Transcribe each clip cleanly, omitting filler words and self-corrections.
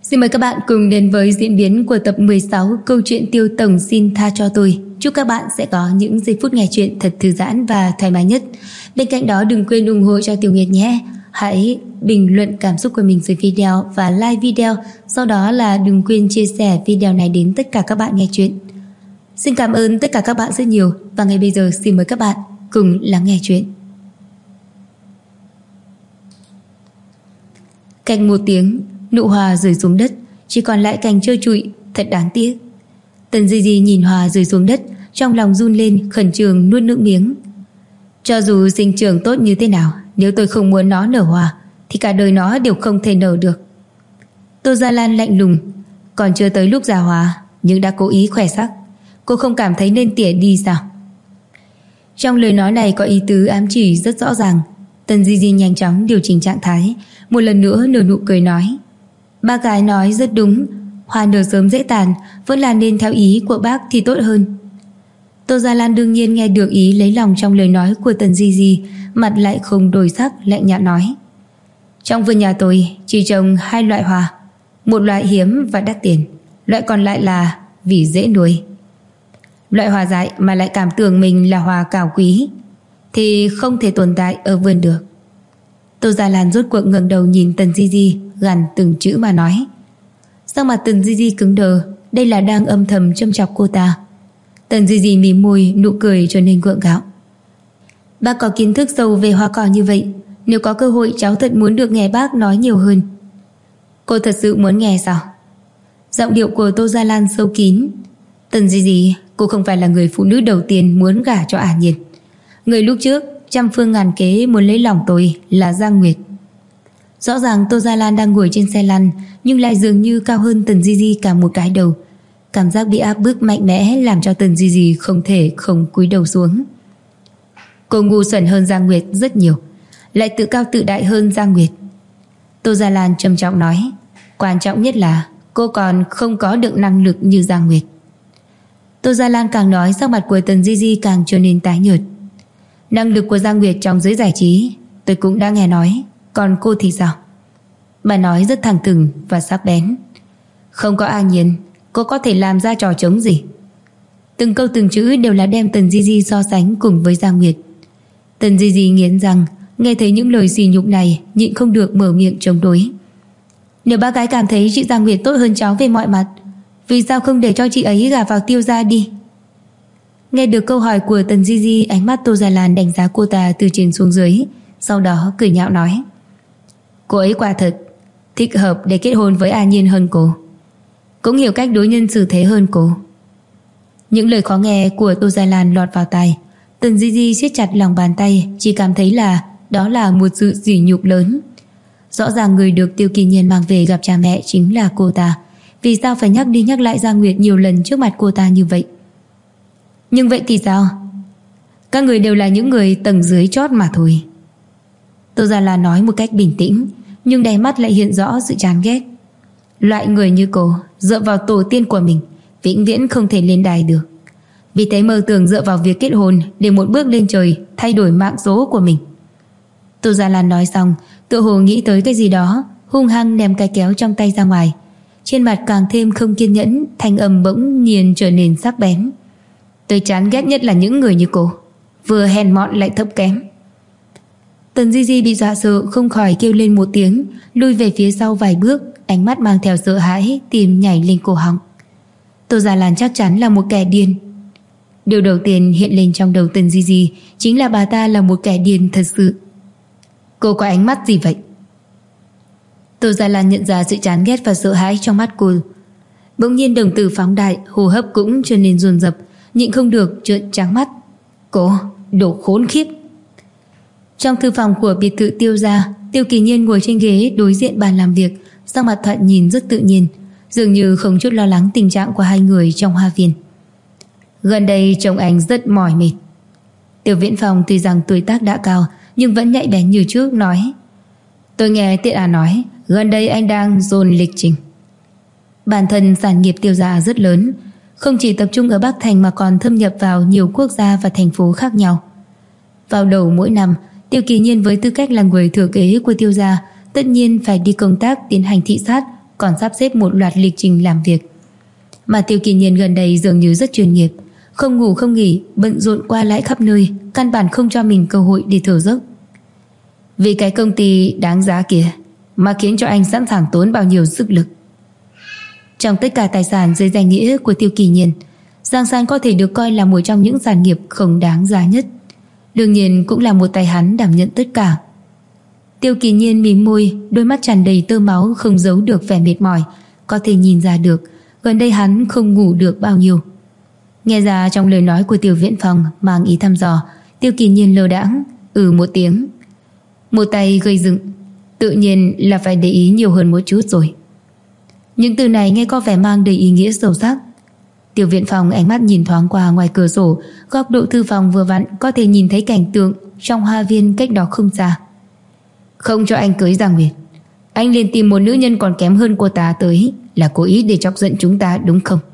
Xin mời các bạn cùng đến với diễn biến của tập 16 câu chuyện Tiêu Tổng xin tha cho tôi. Chúc các bạn sẽ có những giây phút nghe chuyện thật thư giãn và thoải mái nhất. Bên cạnh đó đừng quên ủng hộ cho Tiểu Nguyệt nhé. Hãy bình luận cảm xúc của mình dưới video và like video. Sau đó là đừng quên chia sẻ video này đến tất cả các bạn nghe chuyện. Xin cảm ơn tất cả các bạn rất nhiều. Và ngay bây giờ xin mời các bạn cùng lắng nghe chuyện. Cạnh một tiếng, nụ hoa rơi xuống đất, chỉ còn lại cành trơ trụi, thật đáng tiếc. Tần Di Di nhìn hoa rơi xuống đất, trong lòng run lên, khẩn trương nuốt nước miếng. Cho dù sinh trưởng tốt như thế nào, nếu tôi không muốn nó nở hoa thì cả đời nó đều không thể nở được. Tô Gia Lan lạnh lùng, còn chưa tới lúc già hoa nhưng đã cố ý khoe sắc. Cô không cảm thấy nên tỉa đi sao? Trong lời nói này có ý tứ ám chỉ rất rõ ràng. Tần Di Di nhanh chóng điều chỉnh trạng thái, một lần nữa nở nụ cười nói: Bác gái nói rất đúng, hoa nở sớm dễ tàn, vẫn là nên theo ý của bác thì tốt hơn. Tô Gia Lan đương nhiên nghe được ý lấy lòng trong lời nói của Tần Di Di, mặt lại không đổi sắc, lạnh nhạt nói: Trong vườn nhà tôi chỉ trồng 2 loại hoa, một loại hiếm và đắt tiền, loại còn lại là vì dễ nuôi. Loại hoa dại mà lại cảm tưởng mình là hoa cao quý thì không thể tồn tại ở vườn được. Tô Gia Lan rốt cuộc ngẩng đầu nhìn Tần Di Di, gằn từng chữ mà nói. Sắc mặt Tần Di Di cứng đờ, đây là đang âm thầm châm chọc cô ta. Tần Di Di mỉm môi, nụ cười trở nên gượng gạo. Bác có kiến thức sâu về hoa cỏ như vậy, nếu có cơ hội cháu thật muốn được nghe bác nói nhiều hơn. Cô thật sự muốn nghe sao? Giọng điệu của Tô Gia Lan sâu kín. Tần Di Di, cô không phải là người phụ nữ đầu tiên muốn gả cho An Nhiên. Người lúc trước trăm phương ngàn kế muốn lấy lòng tôi là Giang Nguyệt. Rõ ràng Tô Gia Lan đang ngồi trên xe lăn, nhưng lại dường như cao hơn Tần Di Di cả một cái đầu. Cảm giác bị áp bức mạnh mẽ làm cho Tần Di Di không thể không cúi đầu xuống. Cô ngu xuẩn hơn Giang Nguyệt rất nhiều, lại tự cao tự đại hơn Giang Nguyệt. Tô Gia Lan trầm trọng nói, quan trọng nhất là cô còn không có được năng lực như Giang Nguyệt. Tô Gia Lan càng nói, sắc mặt của Tần Di Di càng trở nên tái nhợt. Năng lực của Giang Nguyệt trong giới giải trí tôi cũng đã nghe nói, còn cô thì sao? Bà nói rất thẳng thừng và sắc bén. Không có An Nhiên, cô có thể làm ra trò trống gì? Từng câu từng chữ đều là đem Tần Di Di so sánh cùng với Giang Nguyệt. Tần Di Di nghiến răng, nghe thấy những lời sỉ nhục này nhịn không được mở miệng chống đối. Nếu bác gái cảm thấy chị Giang Nguyệt tốt hơn cháu về mọi mặt, vì sao không để cho chị ấy gả vào Tiêu gia đi? Nghe được câu hỏi của Tần Di Di, ánh mắt Tô Gia Lan đánh giá cô ta từ trên xuống dưới, sau đó cười nhạo nói, cô ấy quả thật thích hợp để kết hôn với An Nhiên hơn cô, cũng hiểu cách đối nhân xử thế hơn cô. Những lời khó nghe của Tô Gia Lan lọt vào tai. Tần Di Di siết chặt lòng bàn tay, chỉ cảm thấy là đó là một sự sỉ nhục lớn. Rõ ràng người được Tiêu Kỳ Nhiên mang về gặp cha mẹ chính là cô ta, vì sao phải nhắc đi nhắc lại Giang Nguyệt nhiều lần trước mặt cô ta như vậy? Nhưng vậy thì sao? Các người đều là những người tầng dưới chót mà thôi. Tô Gia Lan nói một cách bình tĩnh, nhưng đáy mắt lại hiện rõ sự chán ghét. Loại người như cô dựa vào tổ tiên của mình vĩnh viễn không thể lên đài được, vì thế mơ tưởng dựa vào việc kết hôn để một bước lên trời thay đổi mạng số của mình. Tô Gia Lan nói xong, tựa hồ nghĩ tới cái gì đó, hung hăng ném cái kéo trong tay ra ngoài. Trên mặt càng thêm không kiên nhẫn, thanh âm bỗng nhiên trở nên sắc bén. Tôi chán ghét nhất là những người như cô, vừa hèn mọn lại thấp kém. Tần Di Di bị dọa sợ, không khỏi kêu lên một tiếng, lùi về phía sau vài bước, ánh mắt mang theo sợ hãi, tim nhảy lên cổ họng. Tô Gia Lan chắc chắn là một kẻ điên. Điều đầu tiên hiện lên trong đầu Tần Di Di chính là bà ta là một kẻ điên thật sự. Cô có ánh mắt gì vậy? Tô Gia Lan nhận ra sự chán ghét và sợ hãi trong mắt cô. Bỗng nhiên đồng tử phóng đại, hô hấp cũng trở nên dồn dập, nhịn không được trợn trắng mắt. Cô, đồ khốn khiếp! Trong thư phòng của biệt thự Tiêu gia, Tiêu Kỳ Nhiên ngồi trên ghế đối diện bàn làm việc, sắc mặt thoạt nhìn rất tự nhiên, dường như không chút lo lắng tình trạng của hai người trong hoa viên. Gần đây trông anh rất mỏi mệt. Tiêu Viễn Phong tuy rằng tuổi tác đã cao nhưng vẫn nhạy bén như trước, nói, tôi nghe Tiện Á nói gần đây anh đang dồn lịch trình. Bản thân sản nghiệp Tiêu gia rất lớn, không chỉ tập trung ở Bắc Thành mà còn thâm nhập vào nhiều quốc gia và thành phố khác nhau. Vào đầu mỗi năm, Tiêu Kỳ Nhiên với tư cách là người thừa kế của Tiêu gia tất nhiên phải đi công tác tiến hành thị sát còn sắp xếp một loạt lịch trình làm việc. Mà Tiêu Kỳ Nhiên gần đây dường như rất chuyên nghiệp, không ngủ không nghỉ, bận rộn qua lại khắp nơi, căn bản không cho mình cơ hội để thở dốc. Vì cái công ty đáng giá kia mà khiến cho anh sẵn sàng tốn bao nhiêu sức lực. Trong tất cả tài sản dưới danh nghĩa của Tiêu Kỳ Nhiên, Giang San có thể được coi là một trong những sản nghiệp không đáng giá nhất. Đương nhiên cũng là một tay hắn đảm nhận tất cả. Tiêu Kỳ Nhiên mím môi, đôi mắt tràn đầy tơ máu không giấu được vẻ mệt mỏi. Có thể nhìn ra được gần đây hắn không ngủ được bao nhiêu. Nghe ra trong lời nói của Tiêu Viễn Phong mang ý thăm dò, Tiêu Kỳ Nhiên lơ đãng một tiếng. Một tay gây dựng, tự nhiên là phải để ý nhiều hơn một chút rồi. Những từ này nghe có vẻ mang đầy ý nghĩa sâu sắc. Tiêu Viễn Phong ánh mắt nhìn thoáng qua ngoài cửa sổ, góc độ thư phòng vừa vặn có thể nhìn thấy cảnh tượng trong hoa viên cách đó không xa. Không cho anh cưới Giang Nguyệt, anh liền tìm một nữ nhân còn kém hơn cô ta tới, là cố ý để chọc giận chúng ta đúng không?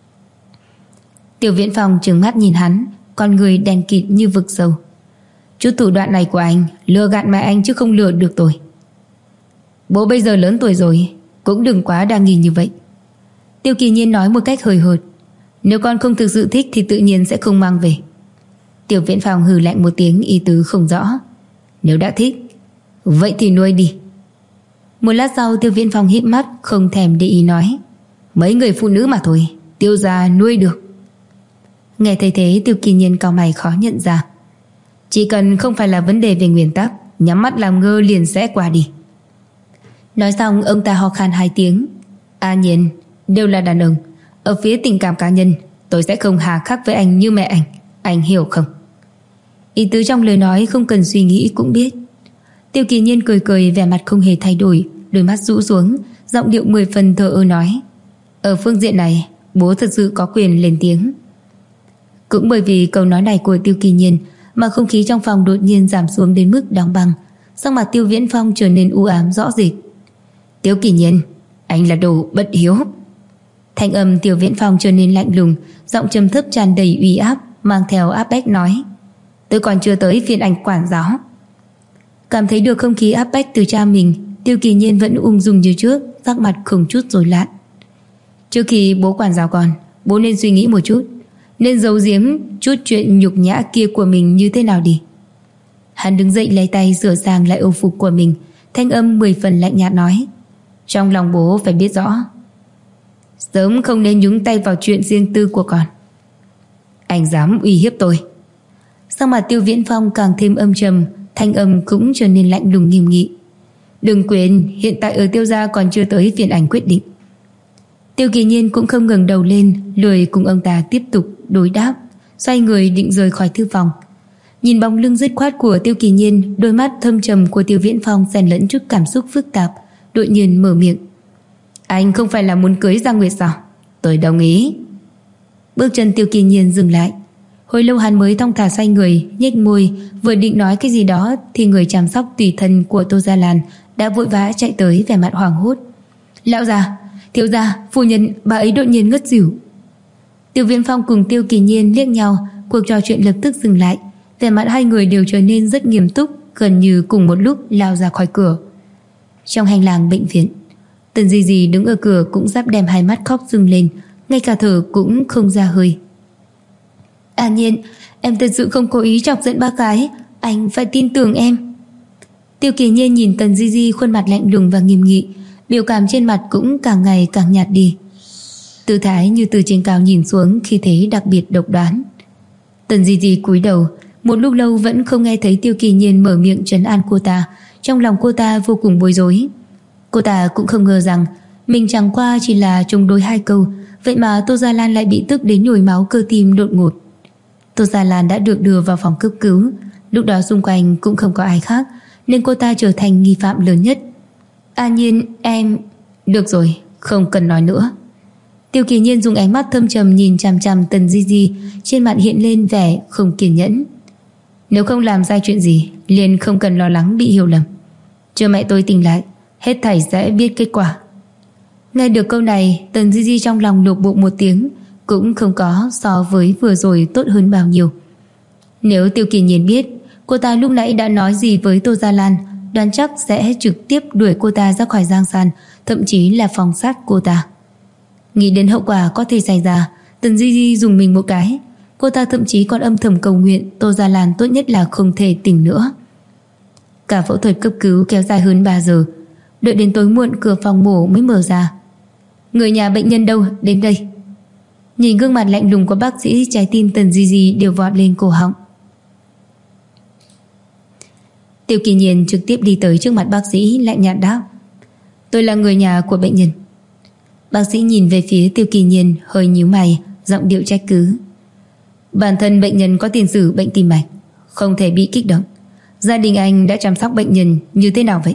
Tiêu Viễn Phong trừng mắt nhìn hắn, con người đen kịt như vực sâu. Chút thủ đoạn này của anh lừa gạt mẹ anh chứ không lừa được tôi. Bố bây giờ lớn tuổi rồi, cũng đừng quá đa nghi như vậy. Tiêu Kỳ Nhiên nói một cách hời hợt. Nếu con không thực sự thích thì tự nhiên sẽ không mang về. Tiêu Viễn Phong hừ lạnh một tiếng, ý tứ không rõ. Nếu đã thích, vậy thì nuôi đi. Một lát sau Tiêu Viễn Phong híp mắt, không thèm để ý nói. Mấy người phụ nữ mà thôi, Tiêu gia nuôi được. Nghe thấy thế Tiêu Kỳ Nhiên cau mày khó nhận ra. Chỉ cần không phải là vấn đề về nguyên tắc, nhắm mắt làm ngơ liền sẽ qua đi. Nói xong ông ta ho khan 2 tiếng. Nhiên, đều là đàn ông. Ở phía tình cảm cá nhân, tôi sẽ không hà khắc với anh như mẹ anh hiểu không? Ý tứ trong lời nói không cần suy nghĩ cũng biết. Tiêu Kỳ Nhiên cười cười, vẻ mặt không hề thay đổi, đôi mắt rũ xuống, giọng điệu 10 phần thờ ơ nói. Ở phương diện này, bố thật sự có quyền lên tiếng. Cũng bởi vì câu nói này của Tiêu Kỳ Nhiên mà không khí trong phòng đột nhiên giảm xuống đến mức đóng băng. Sắc mặt Tiêu Viễn Phong trở nên u ám rõ rệt. Tiêu Kỳ Nhiên, anh là đồ bất hiếu. Thanh âm Tiêu Viễn Phong trở nên lạnh lùng, giọng trầm thấp tràn đầy uy áp, mang theo áp bách nói. Tôi còn chưa tới phiên anh quản giáo. Cảm thấy được không khí áp bách từ cha mình, Tiêu Kỳ Nhiên vẫn ung dung như trước, sắc mặt không chút rối loạn. Trước khi bố quản giáo con, bố nên suy nghĩ một chút, nên giấu giếm chút chuyện nhục nhã kia của mình như thế nào đi. Hắn đứng dậy lấy tay sửa sang lại âu phục của mình, thanh âm 10 phần lạnh nhạt nói. Trong lòng bố phải biết rõ, sớm không nên nhúng tay vào chuyện riêng tư của con. Anh dám uy hiếp tôi? Sắc mặt Tiêu Viễn Phong càng thêm âm trầm, thanh âm cũng trở nên lạnh lùng nghiêm nghị. Đừng quên, hiện tại ở Tiêu gia còn chưa tới phiên anh quyết định. Tiêu Kỳ Nhiên cũng không ngẩng đầu lên, lười cùng ông ta tiếp tục đối đáp, xoay người định rời khỏi thư phòng. Nhìn bóng lưng dứt khoát của Tiêu Kỳ Nhiên, đôi mắt thâm trầm của Tiêu Viễn Phong xen lẫn chút cảm xúc phức tạp, đột nhiên mở miệng. Anh không phải là muốn cưới Giang Nguyệt sao? Tôi đồng ý. Bước chân Tiêu Kỳ Nhiên dừng lại. Hồi lâu hắn mới thong thả xoay người, nhếch môi, vừa định nói cái gì đó thì người chăm sóc tùy thân của Tô Gia Lan đã vội vã chạy tới, vẻ mặt hoảng hốt. Lão già, thiếu gia, phu nhân, bà ấy đột nhiên ngất xỉu. Tiêu Viễn Phong cùng Tiêu Kỳ Nhiên liếc nhau, cuộc trò chuyện lập tức dừng lại, vẻ mặt hai người đều trở nên rất nghiêm túc, gần như cùng một lúc lao ra khỏi cửa. Trong hành lang bệnh viện, Tần Di Di đứng ở cửa cũng sắp đem hai mắt khóc rưng lên, ngay cả thở cũng không ra hơi. Nhiên, em thật sự không cố ý chọc giận bác gái, anh phải tin tưởng em. Tiêu Kỳ Nhiên nhìn Tần Di Di khuôn mặt lạnh lùng và nghiêm nghị, biểu cảm trên mặt cũng càng ngày càng nhạt đi. Tư thái như từ trên cao nhìn xuống, khi thế đặc biệt độc đoán. Tần Di Di cúi đầu, một lúc lâu vẫn không nghe thấy Tiêu Kỳ Nhiên mở miệng trấn an cô ta. Trong lòng cô ta vô cùng bối rối. Cô ta cũng không ngờ rằng mình chẳng qua chỉ là chống đối 2 câu, vậy mà Tô Gia Lan lại bị tức đến nhồi máu cơ tim đột ngột. Tô Gia Lan đã được đưa vào phòng cấp cứu. Lúc đó xung quanh cũng không có ai khác, nên cô ta trở thành nghi phạm lớn nhất. Nhiên, em... Được rồi, không cần nói nữa. Tiêu Kỳ Nhiên dùng ánh mắt thâm trầm nhìn chằm chằm Tần Di Di, trên mặt hiện lên vẻ không kiên nhẫn. Nếu không làm sai chuyện gì, liền không cần lo lắng bị hiểu lầm. Chờ mẹ tôi tỉnh lại, hết thảy sẽ biết kết quả. Nghe được câu này, Tần Di Di trong lòng lục bụng một tiếng, cũng không có so với vừa rồi tốt hơn bao nhiêu. Nếu Tiêu Kỳ Nhiên biết cô ta lúc nãy đã nói gì với Tô Gia Lan, đoán chắc sẽ trực tiếp đuổi cô ta ra khỏi Giang San, thậm chí là phòng sát cô ta. Nghĩ đến hậu quả có thể xảy ra, Tần Di Di dùng mình một cái. Cô ta thậm chí còn âm thầm cầu nguyện Tô Gia Lan tốt nhất là không thể tỉnh nữa. Cả phẫu thuật cấp cứu kéo dài hơn 3 giờ. Đợi đến tối muộn cửa phòng mổ mới mở ra. Người nhà bệnh nhân đâu, đến đây. Nhìn gương mặt lạnh lùng của bác sĩ, trái tim Tần Di Di đều vọt lên cổ họng. Tiêu Kỳ Nhiên trực tiếp đi tới trước mặt bác sĩ, lạnh nhạt đáp: Tôi là người nhà của bệnh nhân. Bác sĩ nhìn về phía Tiêu Kỳ Nhiên, hơi nhíu mày, giọng điệu trách cứ. Bản thân bệnh nhân có tiền sử bệnh tim mạch, không thể bị kích động. Gia đình anh đã chăm sóc bệnh nhân như thế nào vậy?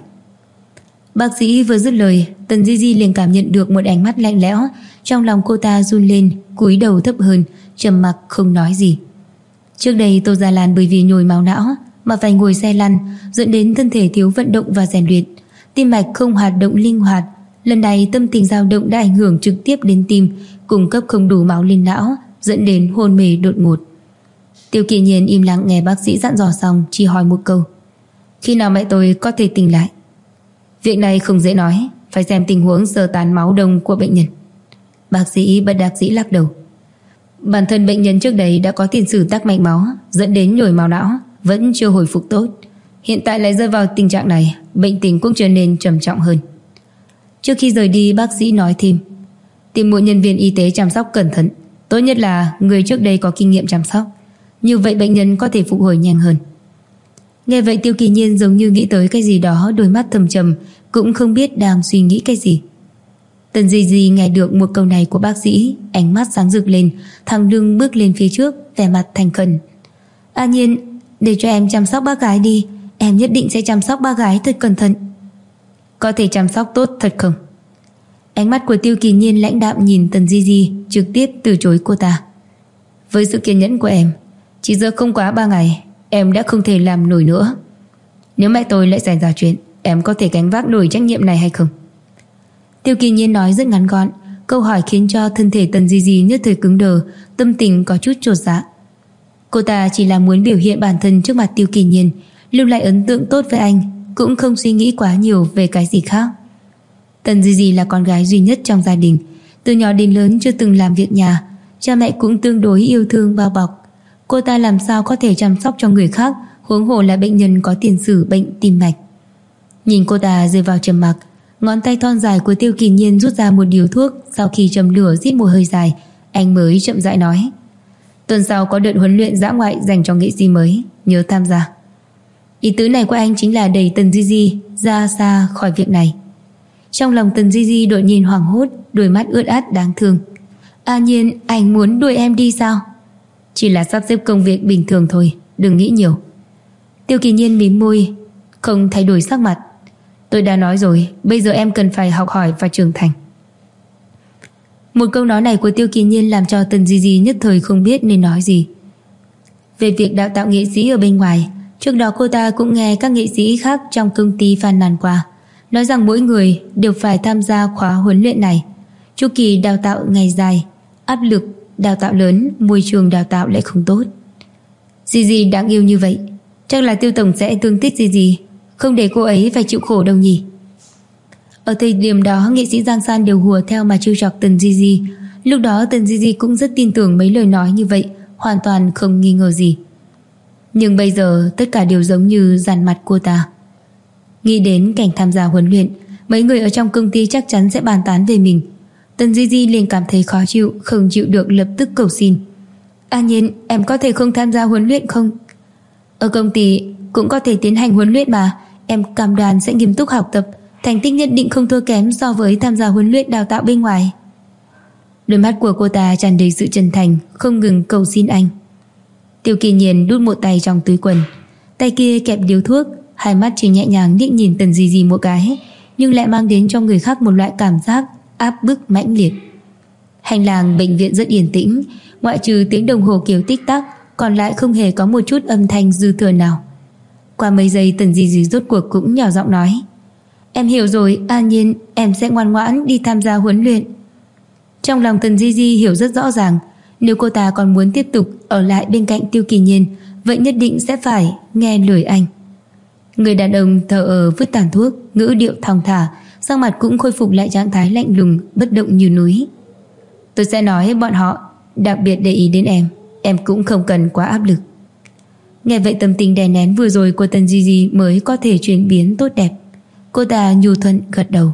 Bác sĩ vừa dứt lời, Tần Di Di liền cảm nhận được một ánh mắt lạnh lẽo. Trong lòng cô ta run lên, cúi đầu thấp hơn, trầm mặc không nói gì. Trước đây Tô Gia Lan bởi vì nhồi máu não mà phải ngồi xe lăn, dẫn đến thân thể thiếu vận động và rèn luyện, tim mạch không hoạt động linh hoạt. Lần này tâm tình dao động đã ảnh hưởng trực tiếp đến tim, cung cấp không đủ máu lên não, dẫn đến hôn mê đột ngột. Tiêu Kỳ Nhiên im lặng nghe bác sĩ dặn dò xong, chỉ hỏi một câu: Khi nào mẹ tôi có thể tỉnh lại? Việc này không dễ nói, phải xem tình huống sơ tán máu đông của bệnh nhân. Bác sĩ bất đắc dĩ lắc đầu. Bản thân bệnh nhân trước đây đã có tiền sử tắc mạch máu, dẫn đến nhồi máu não, vẫn chưa hồi phục tốt. Hiện tại lại rơi vào tình trạng này, bệnh tình cũng trở nên trầm trọng hơn. Trước khi rời đi, bác sĩ nói thêm: Tìm một nhân viên y tế chăm sóc cẩn thận, tốt nhất là người trước đây có kinh nghiệm chăm sóc, như vậy bệnh nhân có thể phục hồi nhanh hơn. Nghe vậy Tiêu Kỳ Nhiên giống như nghĩ tới cái gì đó, đôi mắt thâm trầm, cũng không biết đang suy nghĩ cái gì. Tần Di Di nghe được một câu này của bác sĩ, ánh mắt sáng rực lên, thẳng lưng bước lên phía trước, vẻ mặt thành khẩn. A Nhiên, để cho em chăm sóc bác gái đi, em nhất định sẽ chăm sóc bác gái thật cẩn thận. Có thể chăm sóc tốt thật không? Ánh mắt của Tiêu Kỳ Nhiên lãnh đạm nhìn Tần Di Di, trực tiếp từ chối cô ta. Với sự kiên nhẫn của em, chỉ giờ không quá 3 ngày, em đã không thể làm nổi nữa. Nếu mẹ tôi lại xảy ra chuyện, em có thể gánh vác nổi trách nhiệm này hay không? Tiêu Kỳ Nhiên nói rất ngắn gọn. Câu hỏi khiến cho thân thể Tần Di Di nhất thời cứng đờ, tâm tình có chút chột dạ. Cô ta chỉ là muốn biểu hiện bản thân trước mặt Tiêu Kỳ Nhiên, lưu lại ấn tượng tốt với anh, cũng không suy nghĩ quá nhiều về cái gì khác. Tần Di Di là con gái duy nhất trong gia đình, từ nhỏ đến lớn chưa từng làm việc nhà, cha mẹ cũng tương đối yêu thương bao bọc. Cô ta làm sao có thể chăm sóc cho người khác, huống hồ là bệnh nhân có tiền sử bệnh tim mạch. Nhìn cô ta rơi vào trầm mặc, ngón tay thon dài của Tiêu Kỳ Nhiên rút ra một điếu thuốc, sau khi châm lửa rít một hơi dài, anh mới chậm rãi nói: Tuần sau có đợt huấn luyện dã ngoại dành cho nghệ sĩ mới, nhớ tham gia. Ý tứ này của anh chính là đẩy Tần Di Di ra xa khỏi việc này. Trong lòng Tần Di Di đột nhiên hoảng hốt, đôi mắt ướt át đáng thương. A Nhiên, anh muốn đuổi em đi sao? Chỉ là sắp xếp công việc bình thường thôi, đừng nghĩ nhiều. Tiêu Kỳ Nhiên mím môi, không thay đổi sắc mặt. Tôi đã nói rồi, bây giờ em cần phải học hỏi và trưởng thành. Một câu nói này của Tiêu Kỳ Nhiên làm cho Tần Di Di nhất thời không biết nên nói gì. Về việc đào tạo nghệ sĩ ở bên ngoài, trước đó cô ta cũng nghe các nghệ sĩ khác trong công ty phàn nàn qua, nói rằng mỗi người đều phải tham gia khóa huấn luyện này. Chu kỳ đào tạo ngày dài, áp lực đào tạo lớn, môi trường đào tạo lại không tốt. Di Di đáng yêu như vậy, chắc là Tiêu tổng sẽ thương tiếc Di Di, không để cô ấy phải chịu khổ đâu nhỉ. Ở thời điểm đó, nghệ sĩ Giang San đều hùa theo mà trêu chọc Tần Di Di. Lúc đó Tần Di Di cũng rất tin tưởng mấy lời nói như vậy, hoàn toàn không nghi ngờ gì. Nhưng bây giờ tất cả đều giống như dàn mặt cô ta. Nghĩ đến cảnh tham gia huấn luyện, mấy người ở trong công ty chắc chắn sẽ bàn tán về mình. Tần Di Di liền cảm thấy khó chịu, không chịu được lập tức cầu xin: A Nhiên, em có thể không tham gia huấn luyện không? Ở công ty cũng có thể tiến hành huấn luyện mà, em cam đoan sẽ nghiêm túc học tập, thành tích nhất định không thua kém so với tham gia huấn luyện đào tạo bên ngoài. Đôi mắt của cô ta tràn đầy sự chân thành, không ngừng cầu xin anh. Tiêu Kỳ Nhiên đút một tay trong túi quần, tay kia kẹp điếu thuốc, hai mắt chỉ nhẹ nhàng liếc nhìn Tần Di Di một cái, nhưng lại mang đến cho người khác một loại cảm giác áp bức mãnh liệt. Hành lang bệnh viện rất yên tĩnh, ngoại trừ tiếng đồng hồ kiểu tích tắc, còn lại không hề có một chút âm thanh dư thừa nào. Qua mấy giây, Tần Di Di rốt cuộc cũng nhỏ giọng nói: Em hiểu rồi, A Nhiên, em sẽ ngoan ngoãn đi tham gia huấn luyện. Trong lòng Tần Di Di hiểu rất rõ ràng, nếu cô ta còn muốn tiếp tục ở lại bên cạnh Tiêu Kỳ Nhiên, vậy nhất định sẽ phải nghe lời anh. Người đàn ông thờ ơ vứt tàn thuốc, ngữ điệu thong thả, sắc mặt cũng khôi phục lại trạng thái lạnh lùng, bất động như núi. Tôi sẽ nói bọn họ đặc biệt để ý đến em cũng không cần quá áp lực. Nghe vậy tâm tình đè nén vừa rồi của Tần Di mới có thể chuyển biến tốt đẹp. Cô ta nhu thuận gật đầu.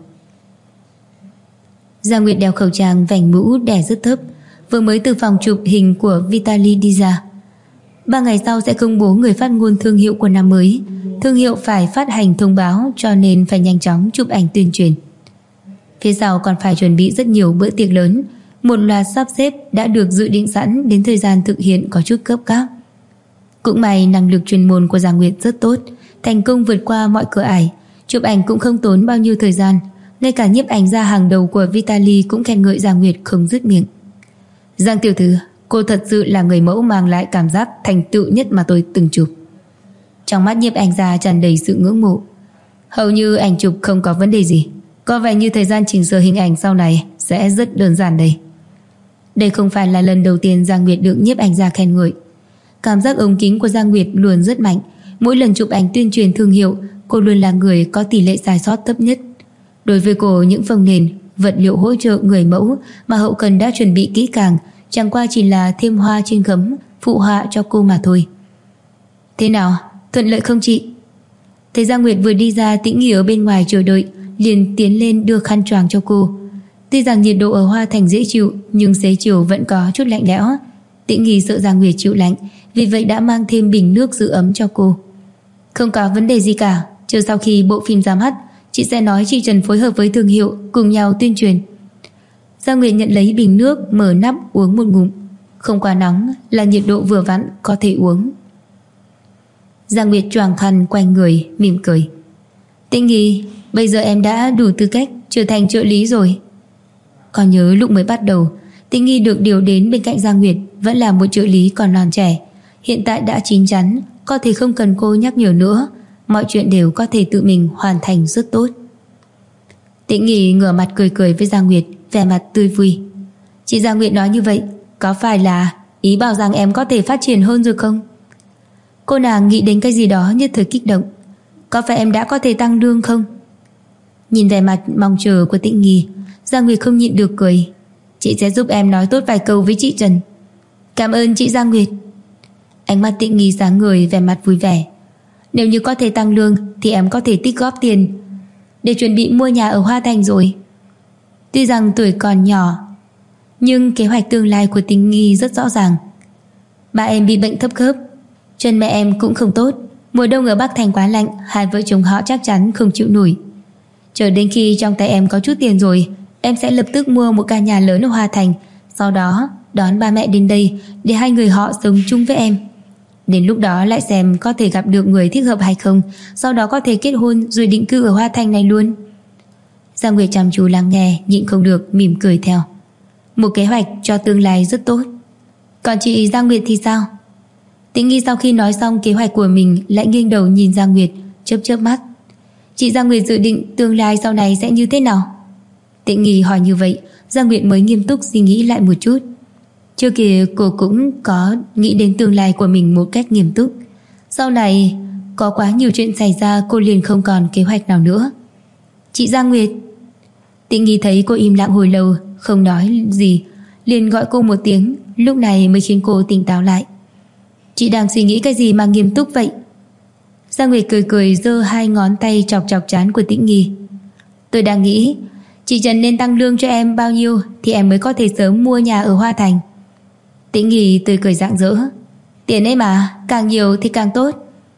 Giang Nguyệt đeo khẩu trang, vành mũ đè rất thấp, vừa mới từ phòng chụp hình của Vitaly đi ra. 3 ngày sau sẽ công bố người phát ngôn thương hiệu của năm mới. Thương hiệu phải phát hành thông báo, cho nên phải nhanh chóng chụp ảnh tuyên truyền. Phía sau còn phải chuẩn bị rất nhiều bữa tiệc lớn. Một loạt sắp xếp đã được dự định sẵn, đến thời gian thực hiện có chút gấp gáp. Cũng may năng lực chuyên môn của Giang Nguyệt rất tốt, thành công vượt qua mọi cửa ải. Chụp ảnh cũng không tốn bao nhiêu thời gian. Ngay cả nhiếp ảnh gia hàng đầu của Vitaly cũng khen ngợi Giang Nguyệt không dứt miệng. Giang tiểu thư, cô thật sự là người mẫu mang lại cảm giác thành tựu nhất mà tôi từng chụp. Trong mắt nhiếp ảnh gia tràn đầy sự ngưỡng mộ. Hầu như ảnh chụp không có vấn đề gì, có vẻ như thời gian chỉnh sửa hình ảnh sau này sẽ rất đơn giản đây. Đây không phải là lần đầu tiên Giang Nguyệt được nhiếp ảnh gia khen ngợi. Cảm giác ống kính của Giang Nguyệt luôn rất mạnh. Mỗi lần chụp ảnh tuyên truyền thương hiệu, cô luôn là người có tỷ lệ sai sót thấp nhất. Đối với cô, những phông nền, vật liệu hỗ trợ người mẫu mà hậu cần đã chuẩn bị kỹ càng chẳng qua chỉ là thêm hoa trên gấm phụ họa cho cô mà thôi. Thế nào, thuận lợi không chị? Thấy Giang Nguyệt vừa đi ra, Tĩnh Nghi ở bên ngoài chờ đợi, liền tiến lên đưa khăn choàng cho cô. Tuy rằng nhiệt độ ở Hoa Thành dễ chịu, nhưng xế chiều vẫn có chút lạnh lẽo. Tĩnh Nghi sợ Giang Nguyệt chịu lạnh, vì vậy đã mang thêm bình nước giữ ấm cho cô. Không có vấn đề gì cả, chờ sau khi bộ phim ra mắt, chị sẽ nói chị Trần phối hợp với thương hiệu cùng nhau tuyên truyền. Giang Nguyệt nhận lấy bình nước, mở nắp uống một ngụm. Không quá nóng, là nhiệt độ vừa vặn có thể uống. Giang Nguyệt choàng khăn quanh người, mỉm cười. Tĩnh Nghi, bây giờ em đã đủ tư cách trở thành trợ lý rồi. Còn nhớ lúc mới bắt đầu, Tĩnh Nghi được điều đến bên cạnh Giang Nguyệt vẫn là một trợ lý còn non trẻ. Hiện tại đã chín chắn, có thể không cần cô nhắc nhở nữa, mọi chuyện đều có thể tự mình hoàn thành rất tốt. Tĩnh Nghi ngửa mặt cười cười với Giang Nguyệt, vẻ mặt tươi vui. Chị Giang Nguyệt nói như vậy, có phải là ý bảo rằng em có thể phát triển hơn rồi không? Cô nàng nghĩ đến cái gì đó nhất thời kích động. Có phải em đã có thể tăng lương không? Nhìn vẻ mặt mong chờ của Tĩnh Nghi, Giang Nguyệt không nhịn được cười. Chị sẽ giúp em nói tốt vài câu với chị Trần. Cảm ơn chị Giang Nguyệt. Ánh mắt Tĩnh Nghi sáng ngời, vẻ mặt vui vẻ. Nếu như có thể tăng lương thì em có thể tích góp tiền để chuẩn bị mua nhà ở Hoa Thành rồi. Tuy rằng tuổi còn nhỏ, nhưng kế hoạch tương lai của Tĩnh Nghi rất rõ ràng. Ba em bị bệnh thấp khớp, chân mẹ em cũng không tốt. Mùa đông ở Bắc Thành quá lạnh, hai vợ chồng họ chắc chắn không chịu nổi. Chờ đến khi trong tay em có chút tiền rồi, em sẽ lập tức mua một căn nhà lớn ở Hoa Thành, sau đó đón ba mẹ đến đây để hai người họ sống chung với em. Đến lúc đó lại xem có thể gặp được người thích hợp hay không, sau đó có thể kết hôn rồi định cư ở Hoa Thành này luôn. Giang Nguyệt chăm chú lắng nghe, nhịn không được mỉm cười theo. Một kế hoạch cho tương lai rất tốt. Còn chị Giang Nguyệt thì sao? Tĩnh Nghi sau khi nói xong kế hoạch của mình lại nghiêng đầu nhìn Giang Nguyệt, chớp chớp mắt. Chị Giang Nguyệt dự định tương lai sau này sẽ như thế nào? Tĩnh Nghi hỏi như vậy, Giang Nguyệt mới nghiêm túc suy nghĩ lại một chút. Trước kia cô cũng có nghĩ đến tương lai của mình một cách nghiêm túc. Sau này có quá nhiều chuyện xảy ra, cô liền không còn kế hoạch nào nữa. Chị Giang Nguyệt. Tĩnh Nghi thấy cô im lặng hồi lâu, không nói gì, liền gọi cô một tiếng, lúc này mới khiến cô tỉnh táo lại. Chị đang suy nghĩ cái gì mà nghiêm túc vậy? Giang Nguyệt cười cười, giơ hai ngón tay chọc chọc trán của Tĩnh Nghi. Tôi đang nghĩ chị Trần nên tăng lương cho em bao nhiêu thì em mới có thể sớm mua nhà ở Hoa Thành. Tĩnh Nghi tươi cười rạng rỡ. Tiền ấy mà, càng nhiều thì càng tốt.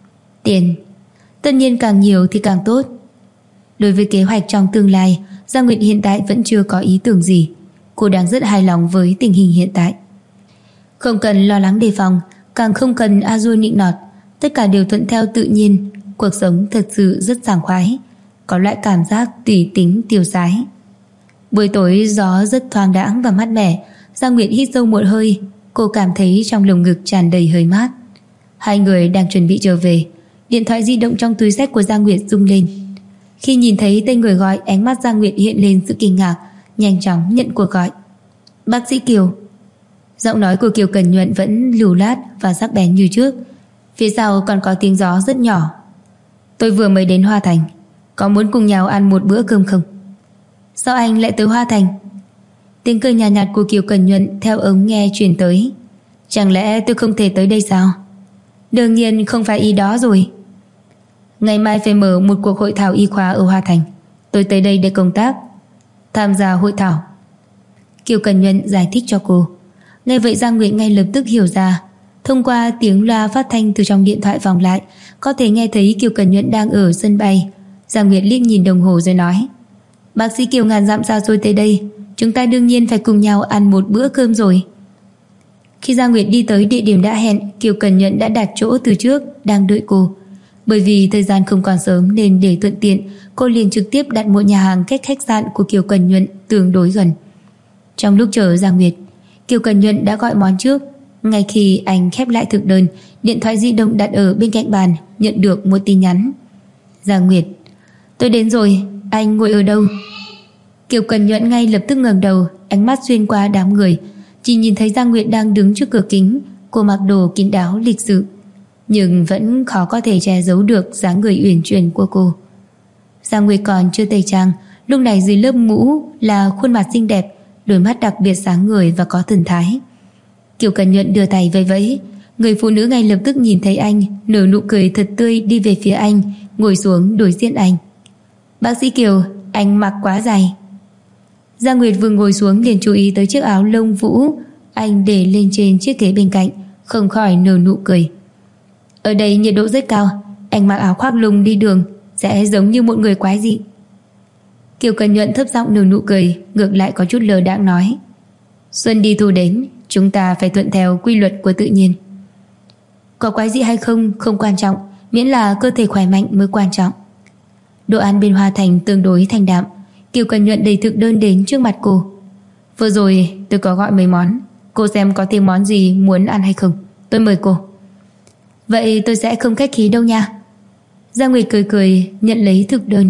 Tiền, tất nhiên càng nhiều thì càng tốt. Đối với kế hoạch trong tương lai, Giang Nguyệt hiện tại vẫn chưa có ý tưởng gì. Cô đang rất hài lòng với tình hình hiện tại. Không cần lo lắng đề phòng, càng không cần a dua nịnh nọt, tất cả đều thuận theo tự nhiên. Cuộc sống thật sự rất sảng khoái, có loại cảm giác tùy tính tiêu sái. Buổi tối gió rất thoáng đãng và mát mẻ. Giang Nguyệt hít sâu một hơi, cô cảm thấy trong lồng ngực tràn đầy hơi mát. Hai người đang chuẩn bị trở về, điện thoại di động trong túi xách của Giang Nguyệt rung lên. Khi nhìn thấy tên người gọi, ánh mắt Giang Nguyệt hiện lên sự kinh ngạc, nhanh chóng nhận cuộc gọi. Bác sĩ Kiều. Giọng nói của Kiều Cẩn Nhuận vẫn lưu lát và sắc bén như trước. Phía sau còn có tiếng gió rất nhỏ. Tôi vừa mới đến Hoa Thành, có muốn cùng nhau ăn một bữa cơm không? Sao anh lại tới Hoa Thành? Tiếng cười nhạt nhạt của Kiều Cẩn Nhuận theo ống nghe truyền tới. Chẳng lẽ tôi không thể tới đây sao? Đương nhiên không phải ý đó rồi. Ngày mai phải mở một cuộc hội thảo y khoa ở Hoa Thành. Tôi tới đây để công tác, tham gia hội thảo. Kiều Cẩn Nhuận giải thích cho cô. Nghe vậy Giang Nguyệt ngay lập tức hiểu ra. Thông qua tiếng loa phát thanh từ trong điện thoại vọng lại, có thể nghe thấy Kiều Cẩn Nhuận đang ở sân bay. Giang Nguyệt liếc nhìn đồng hồ rồi nói: Bác sĩ Kiều ngàn dặm xa xôi tới đây, chúng ta đương nhiên phải cùng nhau ăn một bữa cơm rồi. Khi Giang Nguyệt đi tới địa điểm đã hẹn, Kiều Cẩn Nhuận đã đặt chỗ từ trước, đang đợi cô. Bởi vì thời gian không còn sớm nên để thuận tiện, cô liền trực tiếp đặt một nhà hàng cách khách sạn của Kiều Cẩn Nhuận tương đối gần. Trong lúc chờ Giang Nguyệt, Kiều Cẩn Nhuận đã gọi món trước. Ngay khi anh khép lại thực đơn, điện thoại di động đặt ở bên cạnh bàn nhận được một tin nhắn. Giang Nguyệt: Tôi đến rồi, anh ngồi ở đâu? Kiều Cẩn Nhuận ngay lập tức ngẩng đầu, ánh mắt xuyên qua đám người, chỉ nhìn thấy Giang Nguyệt đang đứng trước cửa kính. Cô mặc đồ kín đáo lịch sự, nhưng vẫn khó có thể che giấu được dáng người uyển chuyển của cô. Giang Nguyệt còn chưa tẩy trang, lúc này dưới lớp mũ là khuôn mặt xinh đẹp, đôi mắt đặc biệt sáng ngời và có thần thái. Kiều Cẩn Nhuận đưa tay vẫy vẫy, người phụ nữ ngay lập tức nhìn thấy anh, nở nụ cười thật tươi đi về phía anh, ngồi xuống đối diện anh. Bác sĩ Kiều, anh mặc quá dài. Giang Nguyệt vừa ngồi xuống liền chú ý tới chiếc áo lông vũ anh để lên trên chiếc ghế bên cạnh, không khỏi nở nụ cười. Ở đây nhiệt độ rất cao, anh mặc áo khoác lông đi đường sẽ giống như một người quái dị. Kiều Cẩn Nhuận thấp giọng nở nụ cười, ngược lại có chút lờ đãng nói: Xuân đi thu đến, chúng ta phải thuận theo quy luật của tự nhiên. Có quái dị hay không không quan trọng, miễn là cơ thể khỏe mạnh mới quan trọng. Đồ ăn bên Hoa Thành tương đối thanh đạm. Kiều Cẩn Nhuận đẩy thực đơn đến trước mặt cô. Vừa rồi tôi có gọi mấy món, cô xem có thêm món gì muốn ăn hay không, tôi mời cô. Vậy tôi sẽ không khách khí đâu nha. Giang Nguyệt cười cười nhận lấy thực đơn.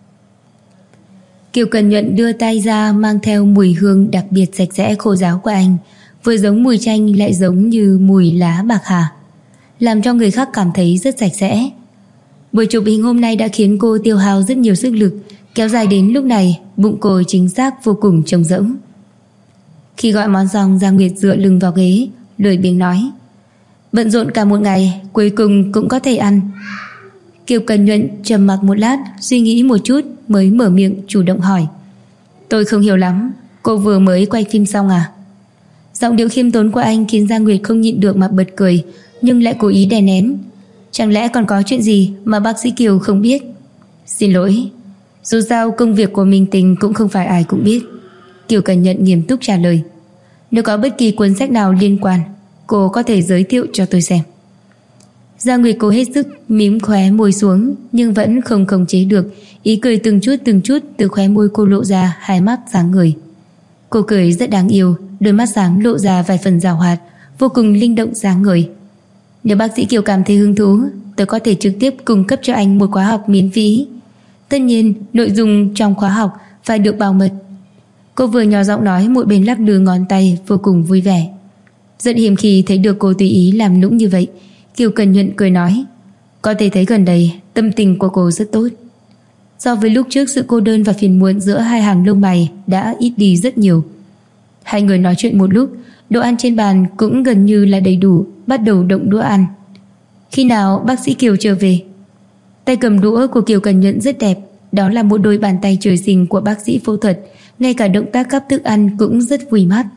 Kiều Cẩn Nhuận đưa tay ra mang theo mùi hương đặc biệt sạch sẽ khô ráo của anh, vừa giống mùi chanh lại giống như mùi lá bạc hà, làm cho người khác cảm thấy rất sạch sẽ. Buổi chụp hình hôm nay đã khiến cô tiêu hao rất nhiều sức lực, kéo dài đến lúc này bụng cô chính xác vô cùng trống rỗng. Khi gọi món xong, Giang Nguyệt dựa lưng vào ghế, lười biếng nói: Bận rộn cả một ngày, cuối cùng cũng có thể ăn. Kiều Cẩn Nhuận trầm mặc một lát, suy nghĩ một chút mới mở miệng chủ động hỏi: Tôi không hiểu lắm, cô vừa mới quay phim xong à? Giọng điệu khiêm tốn của anh khiến Giang Nguyệt không nhịn được mà bật cười, nhưng lại cố ý đè nén. Chẳng lẽ còn có chuyện gì mà bác sĩ Kiều không biết? Xin lỗi, dù sao công việc của minh tinh cũng không phải ai cũng biết. Kiều Cẩn Nhuận nghiêm túc trả lời: Nếu có bất kỳ cuốn sách nào liên quan, cô có thể giới thiệu cho tôi xem. Giang Nguyệt cố hết sức mím khóe môi xuống, nhưng vẫn không khống chế được, ý cười từng chút từ khóe môi cô lộ ra hai mắt sáng ngời. Cô cười rất đáng yêu, đôi mắt sáng lộ ra vài phần giảo hoạt, vô cùng linh động sáng ngời. Nếu bác sĩ Kiều cảm thấy hứng thú, tôi có thể trực tiếp cung cấp cho anh một khóa học miễn phí. Tất nhiên, nội dung trong khóa học phải được bảo mật. Cô vừa nhỏ giọng nói, một bên lắc lư ngón tay vô cùng vui vẻ. Rất hiếm khi thấy được cô tùy ý làm nũng như vậy. Kiều Cẩn Nhuận cười nói: Có thể thấy gần đây tâm tình của cô rất tốt. So với lúc trước, sự cô đơn và phiền muộn giữa hai hàng lông mày đã ít đi rất nhiều. Hai người nói chuyện một lúc, đồ ăn trên bàn cũng gần như là đầy đủ, bắt đầu động đũa ăn. Khi nào bác sĩ Kiều trở về? Tay cầm đũa của Kiều Cẩn Nhuận rất đẹp, đó là một đôi bàn tay trời sinh của bác sĩ phẫu thuật, ngay cả động tác gắp thức ăn cũng rất vui mắt.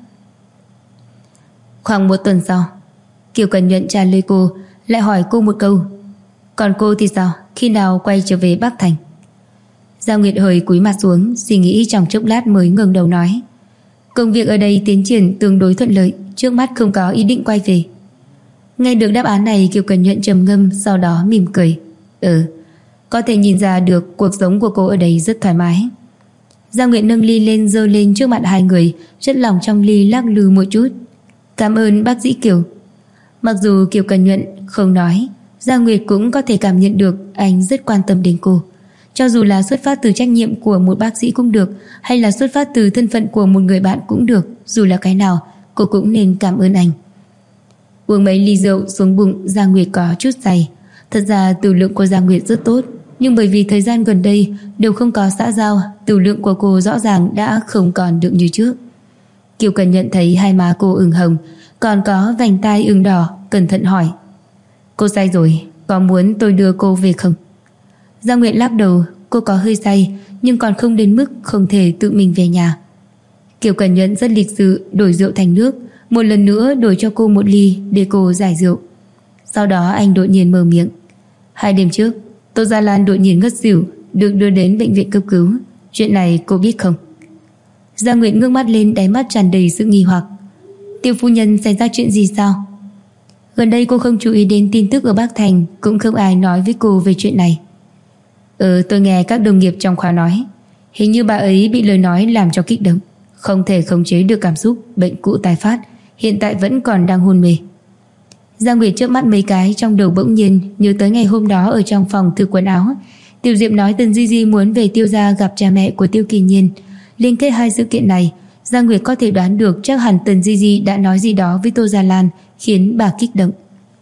Khoảng 1 tuần sau. Kiều Cẩn Nhuận trả lời cô, lại hỏi cô một câu: Còn cô thì sao, khi nào quay trở về Bắc Thành? Giang Nguyệt hơi cúi mặt xuống, suy nghĩ trong chốc lát mới ngẩng đầu nói: Công việc ở đây tiến triển tương đối thuận lợi, trước mắt không có ý định quay về. Nghe được đáp án này, Kiều Cẩn Nhuận trầm ngâm, sau đó mỉm cười: Có thể nhìn ra được cuộc sống của cô ở đây rất thoải mái. Giang Nguyệt nâng ly lên giơ lên trước mặt hai người, chất lỏng trong ly lắc lư một chút. Cảm ơn bác sĩ Kiều. Mặc dù Kiều Cẩn Nhuận không nói, Giang Nguyệt cũng có thể cảm nhận được anh rất quan tâm đến cô. Cho dù là xuất phát từ trách nhiệm của một bác sĩ cũng được, hay là xuất phát từ thân phận của một người bạn cũng được, dù là cái nào, cô cũng nên cảm ơn anh. Uống mấy ly rượu xuống bụng, Giang Nguyệt có chút say. Thật ra tiểu lượng của Giang Nguyệt rất tốt, nhưng bởi vì thời gian gần đây đều không có xã giao, tử lượng của cô rõ ràng đã không còn được như trước. Kiều Cần nhận thấy hai má cô ửng hồng, còn có vành tai ửng đỏ, cẩn thận hỏi: Cô say rồi, có muốn tôi đưa cô về không? Giang Nguyệt lắc đầu, cô có hơi say nhưng còn không đến mức không thể tự mình về nhà. Kiều Cần Nhuận rất lịch sự đổi rượu thành nước, một lần nữa đổi cho cô một ly để cô giải rượu. Sau đó anh đột nhiên mở miệng: 2 đêm trước, Tô Gia Lan đột nhiên ngất xỉu, được đưa đến bệnh viện cấp cứu. Chuyện này cô biết không? Giang Nguyệt ngước mắt lên, đáy mắt tràn đầy sự nghi hoặc. Tiêu phu nhân xảy ra chuyện gì sao? Gần đây cô không chú ý đến tin tức ở Bắc Thành, cũng không ai nói với cô về chuyện này. Tôi nghe các đồng nghiệp trong khoa nói, hình như bà ấy bị lời nói làm cho kích động, không thể khống chế được cảm xúc, bệnh cũ tái phát, hiện tại vẫn còn đang hôn mê. Giang Nguyệt chớp mắt mấy cái, trong đầu bỗng nhiên nhớ tới ngày hôm đó ở trong phòng thử quần áo, Tiểu Diệp nói Tần Di Di muốn về Tiêu gia gặp cha mẹ của Tiêu Kỳ Nhiên. Liên kết hai sự kiện này, Giang Nguyệt có thể đoán được chắc hẳn Tần Di Di đã nói gì đó với Tô Gia Lan khiến bà kích động.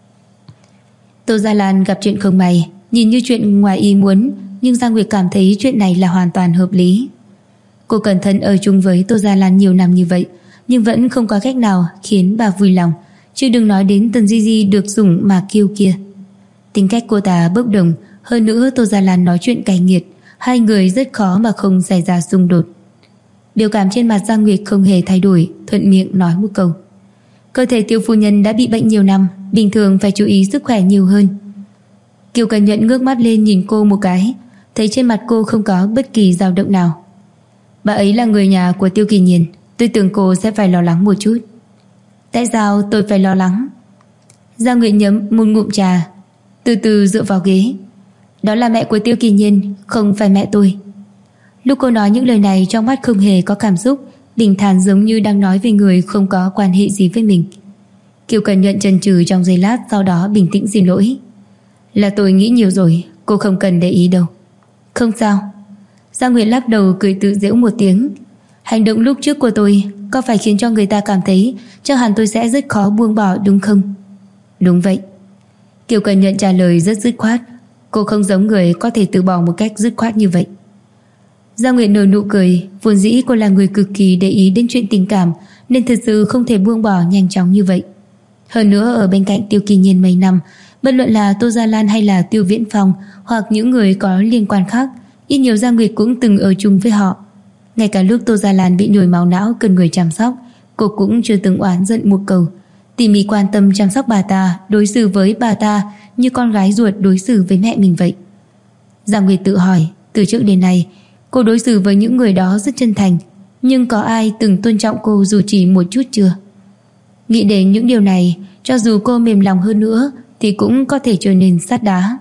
Tô Gia Lan gặp chuyện không may, nhìn như chuyện ngoài ý muốn, nhưng Giang Nguyệt cảm thấy chuyện này là hoàn toàn hợp lý. Cô cẩn thận ở chung với Tô Gia Lan nhiều năm như vậy, nhưng vẫn không có cách nào khiến bà vui lòng, chứ đừng nói đến Tần Di Di được dùng mà kêu kia. Tính cách cô ta bốc đồng, hơn nữa Tô Gia Lan nói chuyện cay nghiệt, hai người rất khó mà không xảy ra xung đột. Biểu cảm trên mặt Giang Nguyệt không hề thay đổi, thuận miệng nói một câu: Cơ thể Tiêu phu nhân đã bị bệnh nhiều năm, bình thường phải chú ý sức khỏe nhiều hơn. Kiều Cần Nhuận ngước mắt lên nhìn cô một cái, thấy trên mặt cô không có bất kỳ dao động nào. Bà ấy là người nhà của Tiêu Kỳ Nhiên, tôi tưởng cô sẽ phải lo lắng một chút. Tại sao tôi phải lo lắng? Giang Nguyệt nhấm một ngụm trà, từ từ dựa vào ghế. Đó là mẹ của Tiêu Kỳ Nhiên, không phải mẹ tôi. Lúc cô nói những lời này, trong mắt không hề có cảm xúc, bình thản giống như đang nói về người không có quan hệ gì với mình. Kiều Cần Nhuận chần chừ trong giây lát, sau đó bình tĩnh xin lỗi: Là tôi nghĩ nhiều rồi, cô không cần để ý đâu. Không sao. Giang Nguyệt lắc đầu cười tự giễu một tiếng. Hành động lúc trước của tôi có phải khiến cho người ta cảm thấy chắc hẳn tôi sẽ rất khó buông bỏ đúng không? Đúng vậy. Kiều Cần Nhuận trả lời rất dứt khoát. Cô không giống người có thể từ bỏ một cách dứt khoát như vậy. Giang Nguyệt nở nụ cười, vốn dĩ cô là người cực kỳ để ý đến chuyện tình cảm, nên thật sự không thể buông bỏ nhanh chóng như vậy. Hơn nữa ở bên cạnh Tiêu Kỳ Nhiên mấy năm, bất luận là Tô Gia Lan hay là Tiêu Viễn Phong hoặc những người có liên quan khác, ít nhiều Giang Nguyệt cũng từng ở chung với họ. Ngay cả lúc Tô Gia Lan bị nhồi máu não cần người chăm sóc, cô cũng chưa từng oán giận một câu, tỉ mỉ quan tâm chăm sóc bà ta, đối xử với bà ta như con gái ruột đối xử với mẹ mình vậy. Giang Nguyệt tự hỏi, từ trước đến nay cô đối xử với những người đó rất chân thành, nhưng có ai từng tôn trọng cô dù chỉ một chút chưa? Nghĩ đến những điều này, cho dù cô mềm lòng hơn nữa thì cũng có thể trở nên sắt đá.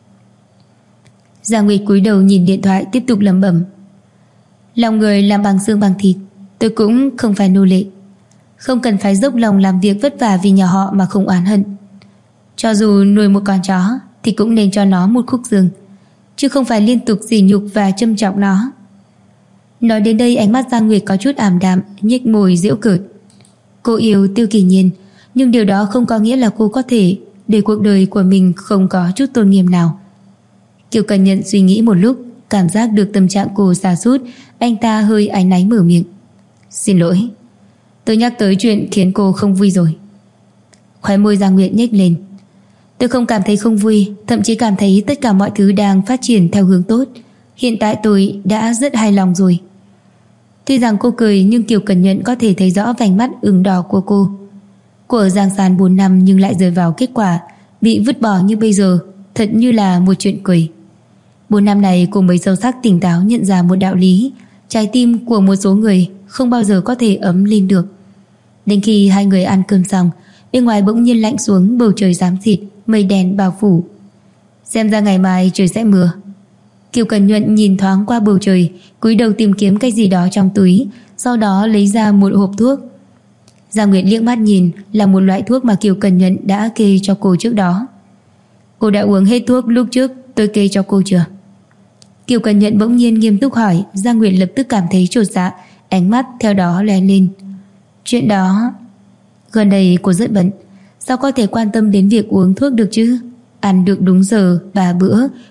Giang Nguyệt cúi đầu nhìn điện thoại, tiếp tục lẩm bẩm: Lòng người làm bằng xương bằng thịt, tôi cũng không phải nô lệ, không cần phải dốc lòng làm việc vất vả vì nhà họ mà không oán hận. Cho dù nuôi một con chó thì cũng nên cho nó một khúc xương, chứ không phải liên tục sỉ nhục và châm chọc nó. Nói đến đây, ánh mắt Giang Nguyệt có chút ảm đạm, nhếch môi giễu cợt. Cô yêu Tiêu Kỳ Nhiên, nhưng điều đó không có nghĩa là cô có thể để cuộc đời của mình không có chút tôn nghiêm nào. Kiều Cần Nhận suy nghĩ một lúc, cảm giác được tâm trạng cô sa sút, anh ta hơi áy náy mở miệng: Xin lỗi, tôi nhắc tới chuyện khiến cô không vui rồi. Khóe môi Giang Nguyệt nhếch lên: Tôi không cảm thấy không vui, thậm chí cảm thấy tất cả mọi thứ đang phát triển theo hướng tốt. Hiện tại tôi đã rất hài lòng rồi. Tuy rằng cô cười, nhưng Kiều Cần Nhận có thể thấy rõ vành mắt ửng đỏ của cô. Cô ở Giang San 4 năm nhưng lại rơi vào kết quả bị vứt bỏ như bây giờ, thật như là một chuyện cười. 4 năm này cô mới sâu sắc tỉnh táo nhận ra một đạo lý: trái tim của một số người không bao giờ có thể ấm lên được. Đến khi hai người ăn cơm xong, bên ngoài bỗng nhiên lạnh xuống, bầu trời xám xịt, mây đen bao phủ. Xem ra ngày mai trời sẽ mưa. Kiều Cần Nhuận nhìn thoáng qua bầu trời, cúi đầu tìm kiếm cái gì đó trong túi, sau đó lấy ra một hộp thuốc. Giang Nguyệt liếc mắt nhìn, là một loại thuốc mà Kiều Cần Nhuận đã kê cho cô trước đó. Cô đã uống hết thuốc lúc trước tôi kê cho cô chưa? Kiều Cần Nhuận bỗng nhiên nghiêm túc hỏi. Giang Nguyệt lập tức cảm thấy chột dạ, ánh mắt theo đó lóe lên. Chuyện đó... Gần đây cô rất bận, sao có thể quan tâm đến việc uống thuốc được chứ? Ăn được đúng giờ 3 bữa,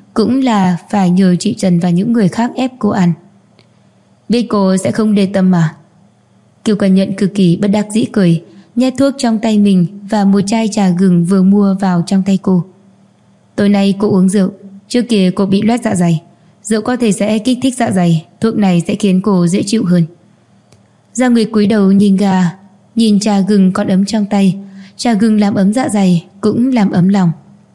cũng là phải nhờ chị Trần và những người khác ép cô ăn. Biết cô sẽ không để tâm mà. Kiều Cần Nhận cực kỳ bất đắc dĩ cười, nhét thuốc trong tay mình và một chai trà gừng vừa mua vào trong tay cô. Tối nay cô uống rượu, trước kia cô bị loét dạ dày. Rượu có thể sẽ kích thích dạ dày, thuốc này sẽ khiến cô dễ chịu hơn. Giang Nguyệt cúi đầu nhìn gà, nhìn trà gừng còn ấm trong tay. Trà gừng làm ấm dạ dày, cũng làm ấm lòng.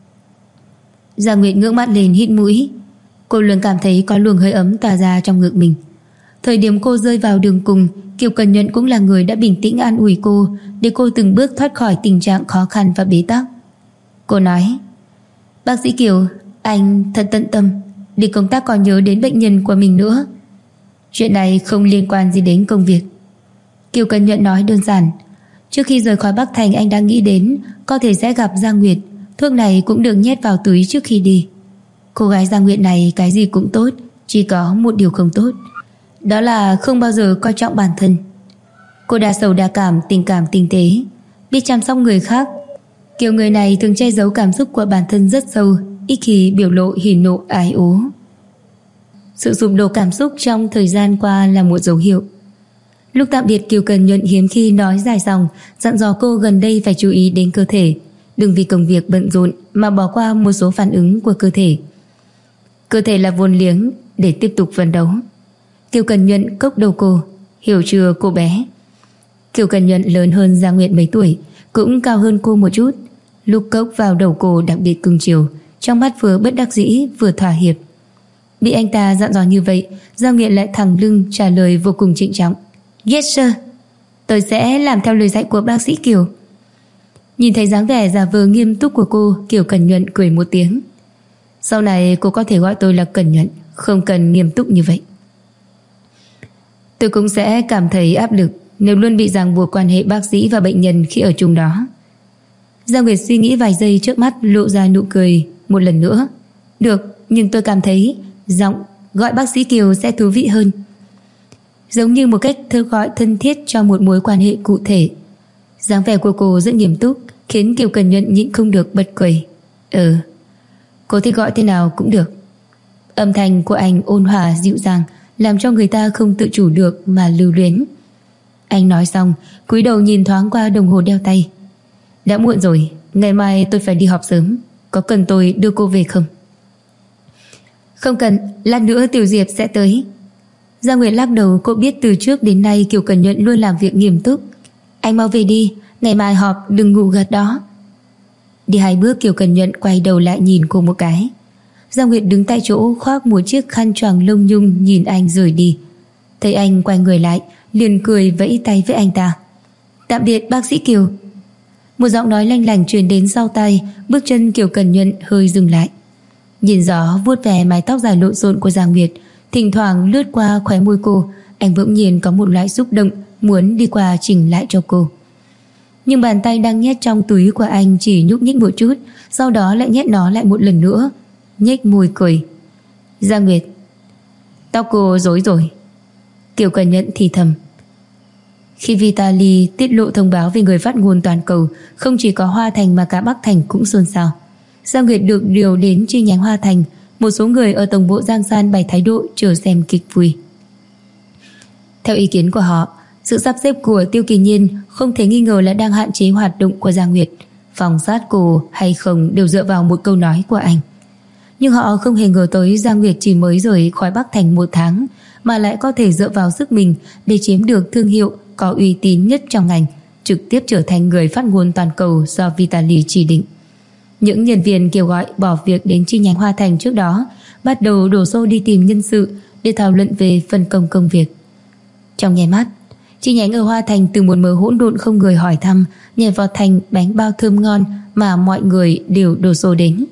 Giang Nguyệt ngước mắt lên hít mũi. Cô luôn cảm thấy có luồng hơi ấm tỏa ra trong ngực mình. Thời điểm cô rơi vào đường cùng, Kiều Cần Nhuận cũng là người đã bình tĩnh an ủi cô, để cô từng bước thoát khỏi tình trạng khó khăn và bế tắc. Cô nói: Bác sĩ Kiều, anh thật tận tâm, để công tác còn nhớ đến bệnh nhân của mình nữa. Chuyện này không liên quan gì đến công việc. Kiều Cần Nhuận nói đơn giản. Trước khi rời khỏi Bắc Thành, anh đang nghĩ đến có thể sẽ gặp Giang Nguyệt. Thuốc này cũng được nhét vào túi trước khi đi. Cô gái Giang Nguyệt này cái gì cũng tốt, chỉ có một điều không tốt, đó là không bao giờ coi trọng bản thân. Cô đa sầu đa cảm, tình cảm tinh tế, biết chăm sóc người khác. Kiểu người này thường che giấu cảm xúc của bản thân rất sâu, ít khi biểu lộ hỉ nộ ái ố. Sự sụp đổ cảm xúc trong thời gian qua là một dấu hiệu. Lúc tạm biệt, Kiều Cần Nhuận hiếm khi nói dài dòng, dặn dò cô gần đây phải chú ý đến cơ thể, đừng vì công việc bận rộn mà bỏ qua một số phản ứng của cơ thể. Cơ thể là vốn liếng để tiếp tục phấn đấu. Kiều Cần Nhuận cốc đầu cô: Hiểu chưa cô bé? Kiều Cần Nhuận lớn hơn Giang Nguyệt mấy tuổi, cũng cao hơn cô một chút. Lúc cốc vào đầu cô đặc biệt cưng chiều, trong mắt vừa bất đắc dĩ vừa thỏa hiệp. Bị anh ta dặn dò như vậy, Giang Nguyệt lại thẳng lưng trả lời vô cùng trịnh trọng: Yes sir, tôi sẽ làm theo lời dạy của bác sĩ Kiều. Nhìn thấy dáng vẻ giả vờ nghiêm túc của cô, Kiều Cần Nhuận cười một tiếng. Sau này cô có thể gọi tôi là Cần Nhuận, không cần nghiêm túc như vậy. Tôi cũng sẽ cảm thấy áp lực nếu luôn bị ràng buộc quan hệ bác sĩ và bệnh nhân khi ở chung đó. Giang Nguyệt suy nghĩ vài giây, trước mắt lộ ra nụ cười một lần nữa. Được, nhưng tôi cảm thấy giọng gọi bác sĩ Kiều sẽ thú vị hơn, giống như một cách gọi thân thiết cho một mối quan hệ cụ thể. Dáng vẻ của cô rất nghiêm túc, khiến Kiều Cần Nhuận nhịn không được bật cười. Cô thích gọi thế nào cũng được. Âm thanh của anh ôn hòa dịu dàng, làm cho người ta không tự chủ được mà lưu luyến. Anh nói xong, cúi đầu nhìn thoáng qua đồng hồ đeo tay. Đã muộn rồi, ngày mai tôi phải đi họp sớm, có cần tôi đưa cô về không? Không cần, lát nữa Tiểu Diệp sẽ tới. Giang Nguyệt lắc đầu, cô biết từ trước đến nay Kiều Cần Nhuận luôn làm việc nghiêm túc. Anh mau về đi, ngày mai họp đừng ngủ gật đó. Đi 2 bước, Kiều Cần Nhuận quay đầu lại nhìn cô một cái. Giang Nguyệt đứng tại chỗ khoác một chiếc khăn choàng lông nhung nhìn anh rời đi. Thấy anh quay người lại, liền cười vẫy tay với anh ta. Tạm biệt bác sĩ Kiều. Một giọng nói lanh lảnh truyền đến sau tai, bước chân Kiều Cần Nhuận hơi dừng lại. Nhìn gió vuốt về mái tóc dài lộn xộn của Giang Nguyệt, thỉnh thoảng lướt qua khóe môi cô, anh bỗng nhiên có một loại xúc động muốn đi qua chỉnh lại cho cô. Nhưng bàn tay đang nhét trong túi của anh chỉ nhúc nhích một chút, sau đó lại nhét nó lại một lần nữa, nhếch môi cười. Giang Nguyệt, tóc cô rối rồi. Kiều Cần Nhuận thì thầm. Khi Vitaly tiết lộ thông báo về người phát ngôn toàn cầu, không chỉ có Hoa Thành mà cả Bắc Thành cũng xôn xao. Giang Nguyệt được điều đến chi nhánh Hoa Thành, một số người ở tổng bộ Giang San bày thái độ chờ xem kịch vui. Theo ý kiến của họ, sự sắp xếp của Tiêu Kỳ Nhiên không thể nghi ngờ là đang hạn chế hoạt động của Giang Nguyệt. Phòng sát cô hay không đều dựa vào một câu nói của anh. Nhưng họ không hề ngờ tới Giang Nguyệt chỉ mới rời khỏi Bắc Thành 1 tháng mà lại có thể dựa vào sức mình để chiếm được thương hiệu có uy tín nhất trong ngành, trực tiếp trở thành người phát ngôn toàn cầu do Vitaly chỉ định. Những nhân viên kêu gọi bỏ việc đến chi nhánh Hoa Thành trước đó bắt đầu đổ xô đi tìm nhân sự để thảo luận về phân công công việc. Trong nháy mắt, chi nhánh ở Hoa Thành từ một mớ hỗn độn không người hỏi thăm nhảy vào thành bánh bao thơm ngon mà mọi người đều đổ xô đến.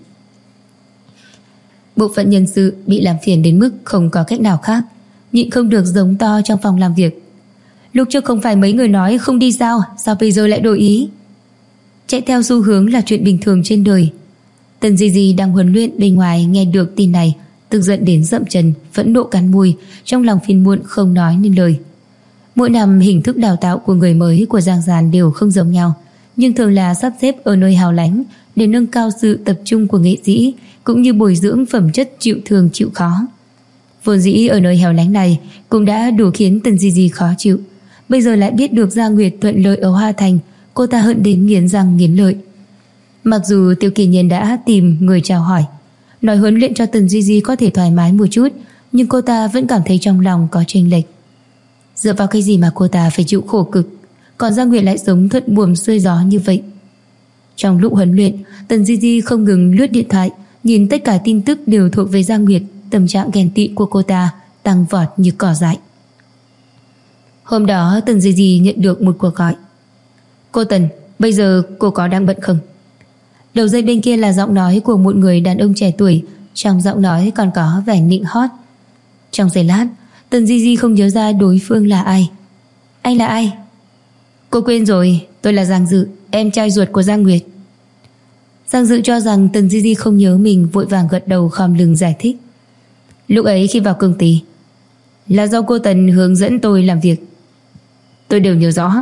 Bộ phận nhân sự bị làm phiền đến mức không có cách nào khác, nhịn không được giống to trong phòng làm việc. Lúc trước không phải mấy người nói không đi sao bây giờ lại đổi ý? Chạy theo xu hướng là chuyện bình thường trên đời. Tần Di Di đang huấn luyện bên ngoài nghe được tin này, tức giận đến rậm chân, phẫn nộ cắn môi, trong lòng phiền muộn không nói nên lời. Mỗi năm hình thức đào tạo của người mới của Giang Giàn đều không giống nhau, nhưng thường là sắp xếp ở nơi hào lánh, để nâng cao sự tập trung của nghệ sĩ, cũng như bồi dưỡng phẩm chất chịu thương chịu khó. Vốn dĩ ở nơi hẻo lánh này cũng đã đủ khiến Tần Di Di khó chịu, bây giờ lại biết được Giang Nguyệt thuận lợi ở Hoa Thành, cô ta hận đến nghiến răng nghiến lợi. Mặc dù Tiêu Kỳ Nhiên đã tìm người chào hỏi, nói huấn luyện cho Tần Di Di có thể thoải mái một chút, nhưng cô ta vẫn cảm thấy trong lòng có chênh lệch. Dựa vào cái gì mà cô ta phải chịu khổ cực, còn Giang Nguyệt lại sống thuận buồm xuôi gió như vậy? Trong lúc huấn luyện, Tần Di Di không ngừng lướt điện thoại, nhìn tất cả tin tức đều thuộc về Giang Nguyệt. Tâm trạng ghen tị của cô ta tăng vọt như cỏ dại. Hôm đó Tần Di Di nhận được một cuộc gọi. Cô Tần, bây giờ cô có đang bận không? Đầu dây bên kia là giọng nói của một người đàn ông trẻ tuổi, trong giọng nói còn có vẻ nịnh hót. Trong giây lát, Tần Di Di không nhớ ra đối phương là ai. Anh là ai? Cô quên rồi, tôi là Giang Dự, em trai ruột của Giang Nguyệt. Giang Dự cho rằng Tần Di Di không nhớ mình, vội vàng gật đầu khom lưng giải thích. Lúc ấy khi vào công ty là do cô Tần hướng dẫn tôi làm việc, tôi đều nhớ rõ.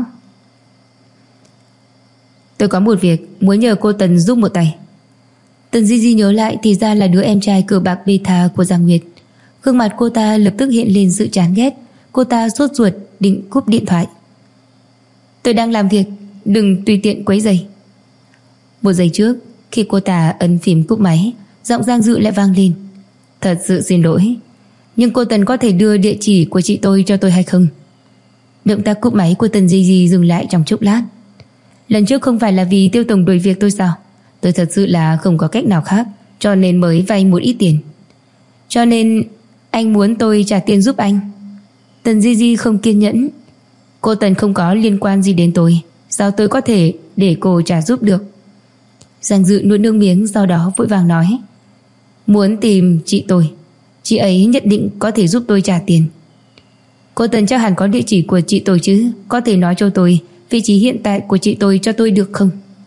Tôi có một việc muốn nhờ cô Tần giúp một tay. Tần Di Di nhớ lại thì ra là đứa em trai cờ bạc beta của Giang Nguyệt. Gương mặt cô ta lập tức hiện lên sự chán ghét. Cô ta sốt ruột định cúp điện thoại. Tôi đang làm việc, đừng tùy tiện quấy rầy. Một giây trước, khi cô ta ấn phím cúp máy, giọng Giang Dự lại vang lên. Thật sự xin lỗi, nhưng cô Tần có thể đưa địa chỉ của chị tôi cho tôi hay không? Động tác cúp máy của Tần Di Di dừng lại trong chốc lát. Lần trước không phải là vì Tiêu tổng đuổi việc tôi sao? Tôi thật sự là không có cách nào khác, cho nên mới vay một ít tiền. Cho nên anh muốn tôi trả tiền giúp anh? Tần Di Di không kiên nhẫn. Cô Tần không có liên quan gì đến tôi, sao tôi có thể để cô trả giúp được? Giang Dự nuốt nước miếng, sau đó vội vàng nói. Muốn tìm chị tôi, chị ấy nhất định có thể giúp tôi trả tiền. Cô Tần chắc hẳn có địa chỉ của chị tôi chứ, có thể nói cho tôi vị trí hiện tại của chị tôi cho tôi được không?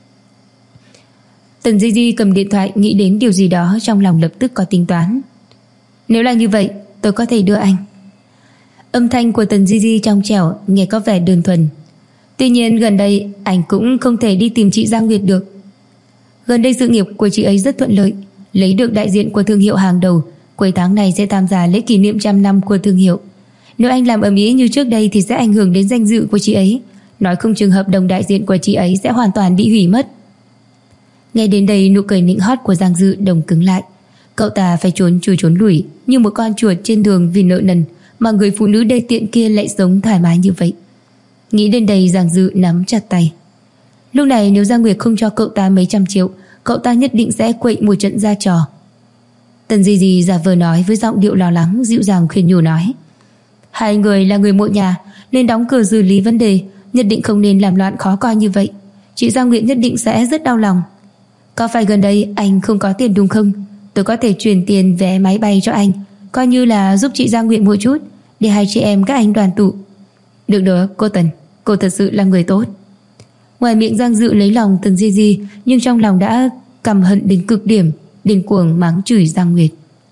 Tần Di Di cầm điện thoại, nghĩ đến điều gì đó, trong lòng lập tức có tính toán. Nếu là như vậy, tôi có thể đưa anh. Âm thanh của Tần Di Di trong trẻo, nghe có vẻ đơn thuần. Tuy nhiên gần đây anh cũng không thể đi tìm chị Giang Nguyệt được. Gần đây sự nghiệp của chị ấy rất thuận lợi, lấy được đại diện của thương hiệu hàng đầu, cuối tháng này sẽ tham gia lễ kỷ niệm 100 năm của thương hiệu. Nếu anh làm ầm ĩ như trước đây thì sẽ ảnh hưởng đến danh dự của chị ấy, nói không chừng hợp đồng đại diện của chị ấy sẽ hoàn toàn bị hủy mất. Nghe đến đây, nụ cười nịnh hót của Giang Dự đồng cứng lại. Cậu ta phải trốn chui trốn lủi như một con chuột trên đường vì nợ nần, mà người phụ nữ đê tiện kia lại sống thoải mái như vậy. Nghĩ đến đây, Giang Dự nắm chặt tay. Lúc này nếu Giang Nguyệt không cho cậu ta mấy trăm triệu, cậu ta nhất định sẽ quậy một trận ra trò. Tần Di Di giả vờ nói với giọng điệu lo lắng, dịu dàng khuyên nhủ nói. Hai người là người một nhà, nên đóng cửa xử lý vấn đề, nhất định không nên làm loạn khó coi như vậy. Chị Giang Nguyệt nhất định sẽ rất đau lòng. Có phải gần đây anh không có tiền đúng không? Tôi có thể chuyển tiền vé máy bay cho anh, coi như là giúp chị Giang Nguyệt một chút, để hai chị em các anh đoàn tụ. Được đó cô Tần, cô thật sự là người tốt. Ngoài miệng Giang Dự lấy lòng Tần Di Di, nhưng trong lòng đã căm hận đến cực điểm, điên cuồng mắng chửi Giang Nguyệt.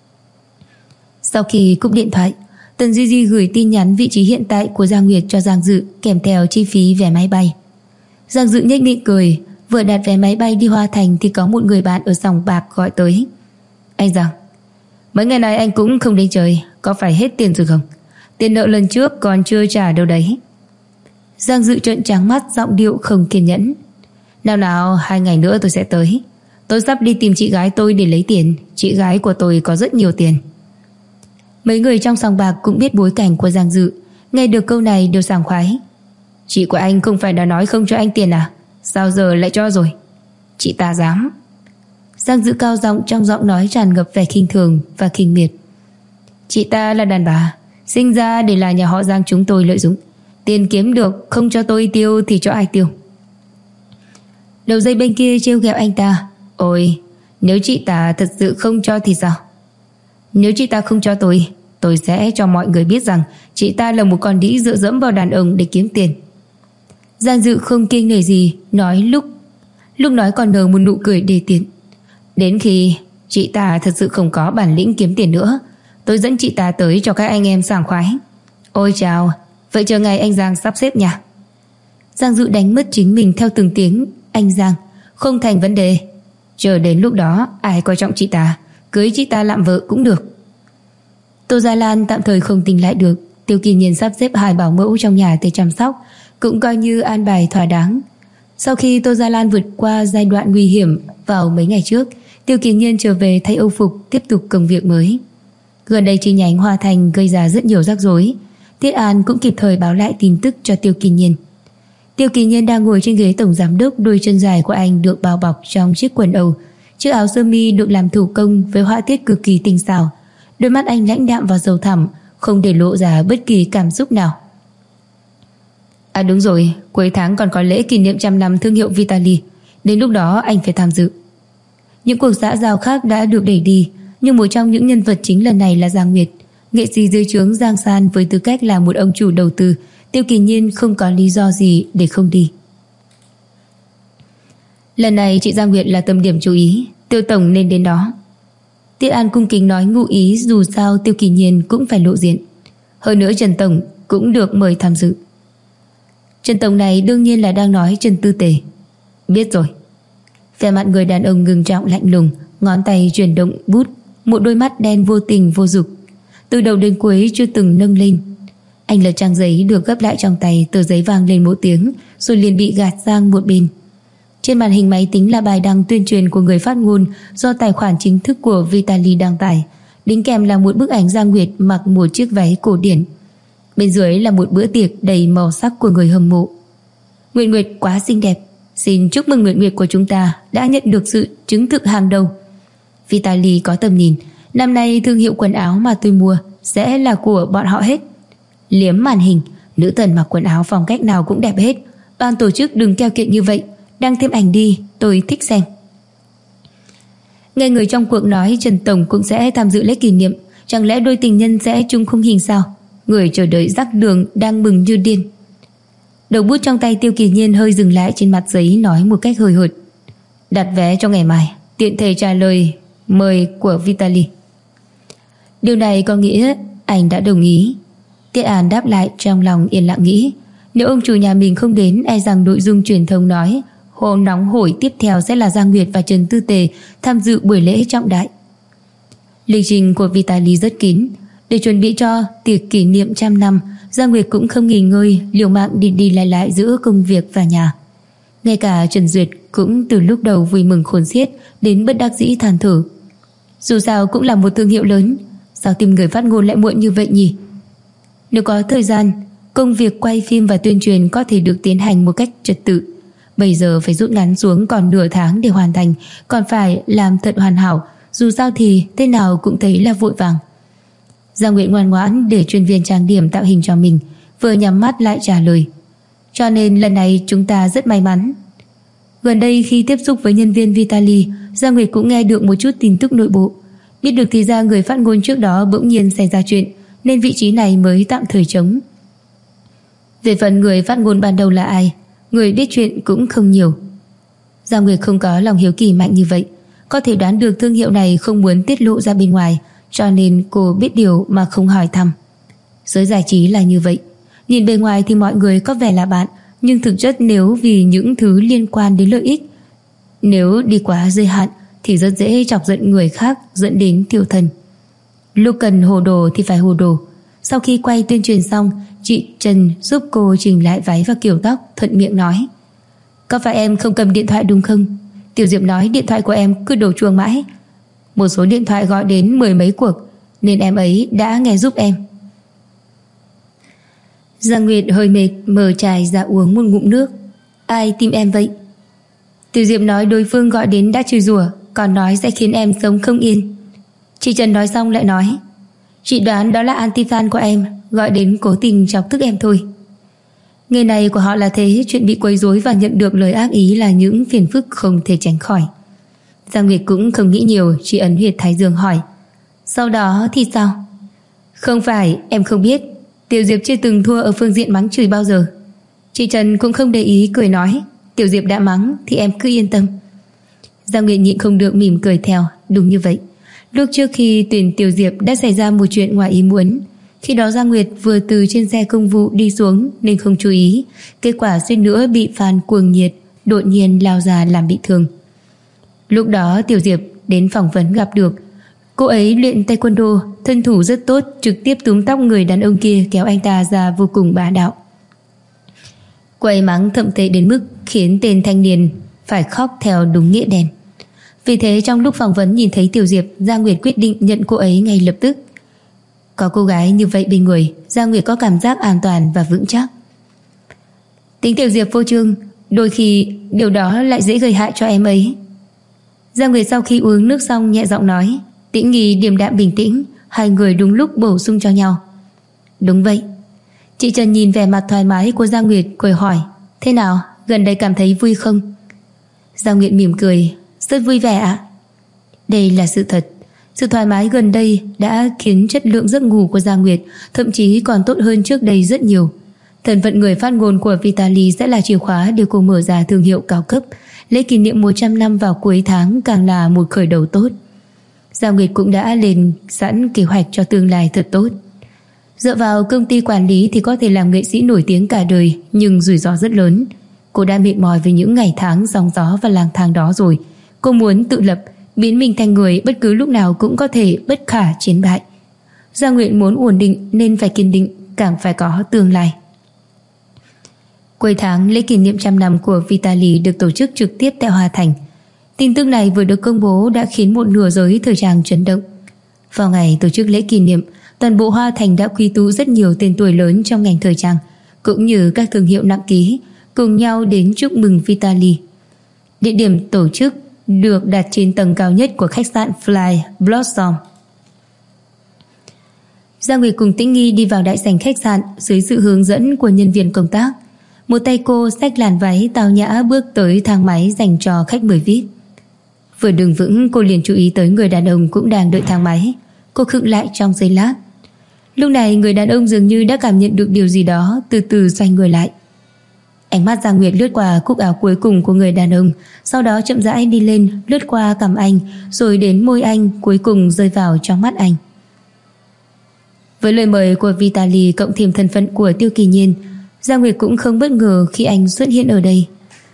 Sau khi cúp điện thoại, Tần Di Di gửi tin nhắn vị trí hiện tại của Giang Nguyệt cho Giang Dự, kèm theo chi phí vé máy bay. Giang Dự nhếch miệng cười. Vừa đặt vé máy bay đi Hoa Thành thì có một người bạn ở sòng bạc gọi tới. Anh Giang, mấy ngày nay anh cũng không đến chơi, có phải hết tiền rồi không? Tiền nợ lần trước còn chưa trả đâu đấy. Giang Dự trợn trắng mắt, giọng điệu không kiên nhẫn. Nào nào, 2 ngày nữa tôi sẽ tới. Tôi sắp đi tìm chị gái tôi để lấy tiền. Chị gái của tôi có rất nhiều tiền. Mấy người trong sòng bạc cũng biết bối cảnh của Giang Dự, nghe được câu này đều sảng khoái. Chị của anh không phải đã nói không cho anh tiền à? Sao giờ lại cho rồi? Chị ta dám. Giang Dự cao giọng, trong giọng nói tràn ngập vẻ khinh thường và khinh miệt. Chị ta là đàn bà, sinh ra để là nhà họ Giang chúng tôi lợi dụng. Tiền kiếm được không cho tôi tiêu thì cho ai tiêu? Đầu dây bên kia trêu ghẹo anh ta. Ôi, nếu chị ta thật sự không cho thì sao? Nếu chị ta không cho tôi sẽ cho mọi người biết rằng chị ta là một con đĩ dựa dẫm vào đàn ông để kiếm tiền. Giang Dự không kiêng nể gì, nói lúc nói còn nở một nụ cười đề tiện. Đến khi chị ta thật sự không có bản lĩnh kiếm tiền nữa, tôi dẫn chị ta tới cho các anh em sảng khoái. Ôi chào, vậy chờ ngày anh Giang sắp xếp nha. Giang Dự đánh mất chính mình theo từng tiếng anh Giang. Không thành vấn đề. Chờ đến lúc đó ai coi trọng chị ta, cưới chị ta làm vợ cũng được. Tô Gia Lan tạm thời không tính lại được. Tiêu Kỳ Nhiên sắp xếp 2 bảo mẫu trong nhà tới chăm sóc, cũng coi như an bài thỏa đáng. Sau khi Tô Gia Lan vượt qua giai đoạn nguy hiểm vào mấy ngày trước, Tiêu Kỳ Nhiên trở về thay âu phục, tiếp tục công việc mới. Gần đây chi nhánh Hoa Thành gây ra rất nhiều rắc rối. Tiết An cũng kịp thời báo lại tin tức cho Tiêu Kỳ Nhiên. Tiêu Kỳ Nhiên đang ngồi trên ghế tổng giám đốc, đôi chân dài của anh được bao bọc trong chiếc quần Âu, chiếc áo sơ mi được làm thủ công với họa tiết cực kỳ tinh xảo. Đôi mắt anh lãnh đạm và sâu thẳm, không để lộ ra bất kỳ cảm xúc nào. À đúng rồi, cuối tháng còn có lễ kỷ niệm 100 năm thương hiệu Vitali. Đến lúc đó anh phải tham dự. Những cuộc xã giao khác đã được đẩy đi, nhưng một trong những nhân vật chính lần này là Giang Nguyệt, nghệ sĩ dưới trướng Giang San. Với tư cách là một ông chủ đầu tư, Tiêu Kỳ Nhiên không có lý do gì để không đi. Lần này chị Giang Nguyệt là tâm điểm chú ý, Tiêu tổng nên đến đó. Tiết An cung kính nói ngụ ý, dù sao Tiêu Kỳ Nhiên cũng phải lộ diện. Hơn nữa Trần tổng cũng được mời tham dự. Trần tổng này đương nhiên là đang nói Trần Tư Tề. Biết rồi. Vẻ mặt người đàn ông ngưng trọng lạnh lùng, ngón tay chuyển động bút, một đôi mắt đen vô tình vô dục, từ đầu đến cuối chưa từng nâng lên. Anh lật trang giấy được gấp lại trong tay, tờ giấy vang lên một tiếng rồi liền bị gạt sang một bên. Trên màn hình máy tính là bài đăng tuyên truyền của người phát ngôn do tài khoản chính thức của Vitali đăng tải, đính kèm là một bức ảnh Giang Nguyệt mặc một chiếc váy cổ điển. Bên dưới là một bữa tiệc đầy màu sắc của người hâm mộ. Nguyệt Nguyệt quá xinh đẹp, xin chúc mừng Nguyệt Nguyệt của chúng ta đã nhận được sự chứng thực hàng đầu. Vitali có tầm nhìn, năm nay thương hiệu quần áo mà tôi mua sẽ là của bọn họ hết. Liếm màn hình, nữ thần mặc quần áo phong cách nào cũng đẹp hết. Ban tổ chức đừng keo kiệt như vậy, đăng thêm ảnh đi, tôi thích xem. Nghe người trong cuộc nói Trần tổng cũng sẽ tham dự lễ kỷ niệm, chẳng lẽ đôi tình nhân sẽ chung khung hình sao? Người chờ đợi rắc đường đang mừng như điên. Đầu bút trong tay Tiêu Kỳ Nhiên hơi dừng lại trên mặt giấy, nói một cách hời hợt: đặt vé cho ngày mai, tiện thể trả lời mời của Vitali. Điều này có nghĩa anh đã đồng ý. Tiết An đáp lại, trong lòng yên lặng nghĩ, nếu ông chủ nhà mình không đến, e rằng nội dung truyền thông nói hôm nóng hổi tiếp theo sẽ là Giang Nguyệt và Trần Tư Tề tham dự buổi lễ trọng đại. Lịch trình của Vitali rất kín. Để chuẩn bị cho tiệc kỷ niệm 100 năm, Giang Nguyệt cũng không nghỉ ngơi, liều mạng đi đi lại giữa công việc và nhà. Ngay cả Trần Duyệt cũng từ lúc đầu vui mừng khôn xiết đến bất đắc dĩ than thở. Dù sao cũng là một thương hiệu lớn, sao tìm người phát ngôn lại muộn như vậy nhỉ? Nếu có thời gian, công việc quay phim và tuyên truyền có thể được tiến hành một cách trật tự. Bây giờ phải rút ngắn xuống còn nửa tháng để hoàn thành, còn phải làm thật hoàn hảo, dù sao thì thế nào cũng thấy là vội vàng. Giang Nguyệt ngoan ngoãn để chuyên viên trang điểm tạo hình cho mình, vừa nhắm mắt lại trả lời: cho nên lần này chúng ta rất may mắn. Gần đây khi tiếp xúc với nhân viên Vitali, Giang Nguyệt cũng nghe được một chút tin tức nội bộ. Biết được thì ra người phát ngôn trước đó bỗng nhiên xảy ra chuyện, nên vị trí này mới tạm thời trống. Về phần người phát ngôn ban đầu là ai, người biết chuyện cũng không nhiều. Giang Nguyệt không có lòng hiếu kỳ mạnh như vậy, có thể đoán được thương hiệu này không muốn tiết lộ ra bên ngoài, cho nên cô biết điều mà không hỏi thăm. Giới giải trí là như vậy, nhìn bề ngoài thì mọi người có vẻ là bạn, nhưng thực chất nếu vì những thứ liên quan đến lợi ích, nếu đi quá giới hạn thì rất dễ chọc giận người khác, dẫn đến tiêu thần. Lúc cần hồ đồ thì phải hồ đồ. Sau khi quay tuyên truyền xong, chị Trần giúp cô chỉnh lại váy và kiểu tóc, thuận miệng nói: có phải em không cầm điện thoại đúng không? Tiểu Diệp nói điện thoại của em cứ đổ chuông mãi, một số điện thoại gọi đến 10 mấy cuộc, nên em ấy đã nghe giúp em. Giang Nguyệt hơi mệt, mở chai ra uống một ngụm nước. Ai tìm em vậy? Tiểu Diệp nói đối phương gọi đến đã chửi rủa, còn nói sẽ khiến em sống không yên. Chị Trần nói xong lại nói: chị đoán đó là anti-fan của em, gọi đến cố tình chọc tức em thôi. Nghề này của họ là thế, chuyện bị quấy rối và nhận được lời ác ý là những phiền phức không thể tránh khỏi. Giang Nguyệt cũng không nghĩ nhiều, chỉ ấn huyệt thái dương hỏi: sau đó thì sao? Không phải, em không biết. Tiểu Diệp chưa từng thua ở phương diện mắng chửi bao giờ. Chị Trần cũng không để ý, cười nói: Tiểu Diệp đã mắng thì em cứ yên tâm. Giang Nguyệt nhịn không được mỉm cười theo. Đúng như vậy, lúc trước khi tuyển Tiểu Diệp đã xảy ra một chuyện ngoài ý muốn. Khi đó Giang Nguyệt vừa từ trên xe công vụ đi xuống nên không chú ý, kết quả suýt nữa bị fan cuồng nhiệt đột nhiên lao ra làm bị thương. Lúc đó Tiểu Diệp đến phỏng vấn gặp được. Cô ấy luyện taekwondo, thân thủ rất tốt, trực tiếp túm tóc người đàn ông kia kéo anh ta ra vô cùng bá đạo. Cô ấy mắng thậm tệ đến mức khiến tên thanh niên phải khóc theo đúng nghĩa đen. Vì thế trong lúc phỏng vấn nhìn thấy Tiểu Diệp, Giang Nguyệt quyết định nhận cô ấy ngay lập tức. Có cô gái như vậy bên người, Giang Nguyệt có cảm giác an toàn và vững chắc. Tính Tiểu Diệp vô trương, đôi khi điều đó lại dễ gây hại cho em ấy. Giang Nguyệt sau khi uống nước xong nhẹ giọng nói. Tĩnh Nghi điềm đạm bình tĩnh, hai người đúng lúc bổ sung cho nhau. Đúng vậy. Chị Trần nhìn vẻ mặt thoải mái của Giang Nguyệt, cười hỏi: Thế nào, gần đây cảm thấy vui không? Giang Nguyệt mỉm cười: Rất vui vẻ ạ. Đây là sự thật. Sự thoải mái gần đây đã khiến chất lượng giấc ngủ của Giang Nguyệt thậm chí còn tốt hơn trước đây rất nhiều. Thân phận người phát ngôn của Vitaly sẽ là chìa khóa để cô mở ra thương hiệu cao cấp. Lễ kỷ niệm 100 năm vào cuối tháng càng là một khởi đầu tốt. Giang Nguyệt cũng đã lên sẵn kế hoạch cho tương lai thật tốt. Dựa vào công ty quản lý thì có thể làm nghệ sĩ nổi tiếng cả đời, nhưng rủi ro rất lớn. Cô đã mệt mỏi với những ngày tháng gióng gió và lang thang đó rồi. Cô muốn tự lập, biến mình thành người bất cứ lúc nào cũng có thể bất khả chiến bại. Giang Nguyệt muốn ổn định nên phải kiên định, càng phải có tương lai. Cuối tháng, lễ kỷ niệm 100 năm của Vitaly được tổ chức trực tiếp tại Hoa Thành. Tin tức này vừa được công bố đã khiến một nửa giới thời trang chấn động. Vào ngày tổ chức lễ kỷ niệm, toàn bộ Hoa Thành đã quy tụ rất nhiều tên tuổi lớn trong ngành thời trang, cũng như các thương hiệu nặng ký, cùng nhau đến chúc mừng Vitaly. Địa điểm tổ chức được đặt trên tầng cao nhất của khách sạn Fly Blossom. Giang Nguyệt cùng Tĩnh Nghi đi vào đại sảnh khách sạn dưới sự hướng dẫn của nhân viên công tác. Một tay cô xách làn váy tao nhã bước tới thang máy dành cho khách mời VIP. Vừa đứng vững, cô liền chú ý tới người đàn ông cũng đang đợi thang máy. Cô khựng lại trong giây lát. Lúc này người đàn ông dường như đã cảm nhận được điều gì đó, từ từ xoay người lại. Ánh mắt Giang Nguyệt lướt qua cúc áo cuối cùng của người đàn ông, sau đó chậm rãi đi lên, lướt qua cằm anh, rồi đến môi anh, cuối cùng rơi vào trong mắt anh. Với lời mời của Vitaly cộng thêm thân phận của Tiêu Kỳ Nhiên, Giang Nguyệt cũng không bất ngờ khi anh xuất hiện ở đây.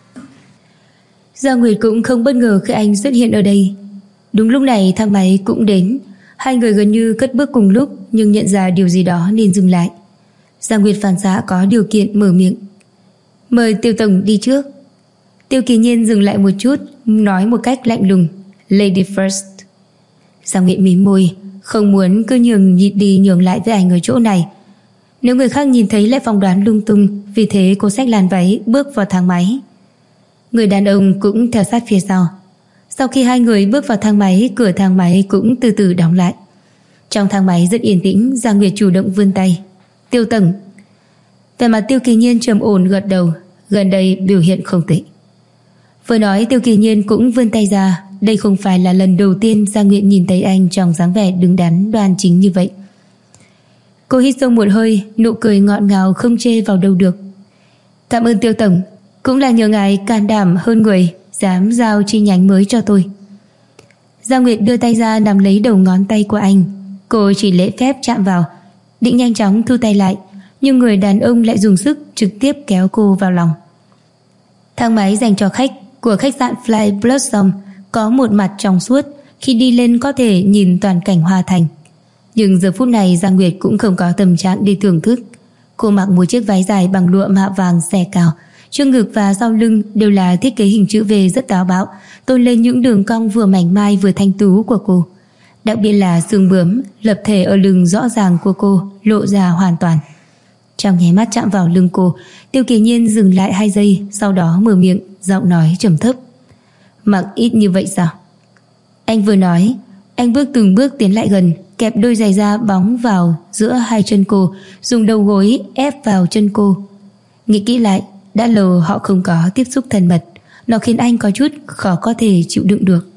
Đúng lúc này thang máy cũng đến. Hai người gần như cất bước cùng lúc, nhưng nhận ra điều gì đó nên dừng lại. Giang Nguyệt phản xạ có điều kiện mở miệng: Mời Tiêu tổng đi trước. Tiêu Kỳ Nhiên dừng lại một chút, nói một cách lạnh lùng: Lady first. Giang Nguyệt mím môi, không muốn cứ nhường nhịn đi nhường lại với anh ở chỗ này. Nếu người khác nhìn thấy lại phỏng đoán lung tung, vì thế cô xách làn váy bước vào thang máy. Người đàn ông cũng theo sát phía sau. Sau khi hai người bước vào thang máy, cửa thang máy cũng từ từ đóng lại. Trong thang máy rất yên tĩnh. Giang Nguyệt chủ động vươn tay: Tiêu tổng. Vẻ mặt Tiêu Kỳ Nhiên trầm ổn gật đầu. Gần đây biểu hiện không tệ. Vừa nói Tiêu Kỳ Nhiên cũng vươn tay ra. Đây không phải là lần đầu tiên Giang Nguyệt nhìn thấy anh trong dáng vẻ đứng đắn đoan chính như vậy. Cô hít sâu một hơi, nụ cười ngọt ngào không chê vào đâu được. Cảm ơn Tiêu tổng, cũng là nhờ ngài can đảm hơn người, dám giao chi nhánh mới cho tôi. Giang Nguyệt đưa tay ra nắm lấy đầu ngón tay của anh. Cô chỉ lễ phép chạm vào, định nhanh chóng thu tay lại, nhưng người đàn ông lại dùng sức trực tiếp kéo cô vào lòng. Thang máy dành cho khách của khách sạn Fly Blossom có một mặt trong suốt, khi đi lên có thể nhìn toàn cảnh Hoa Thành. Nhưng giờ phút này Giang Nguyệt cũng không có tâm trạng để thưởng thức. Cô mặc một chiếc váy dài bằng lụa mạ vàng xẻ cao, trước ngực và sau lưng đều là thiết kế hình chữ V rất táo bạo, tôn lên những đường cong vừa mảnh mai vừa thanh tú của cô. Đặc biệt là xương bướm lập thể ở lưng rõ ràng của cô lộ ra hoàn toàn. Trong nháy mắt chạm vào lưng cô, Tiêu Kỳ Nhiên dừng lại 2 giây, sau đó mở miệng, giọng nói trầm thấp: Mặc ít như vậy sao? Anh vừa nói, anh bước từng bước tiến lại gần, kẹp đôi giày da bóng vào giữa hai chân cô, dùng đầu gối ép vào chân cô. Nghĩ kỹ lại, đã lâu họ không có tiếp xúc thân mật, nó khiến anh có chút khó có thể chịu đựng được.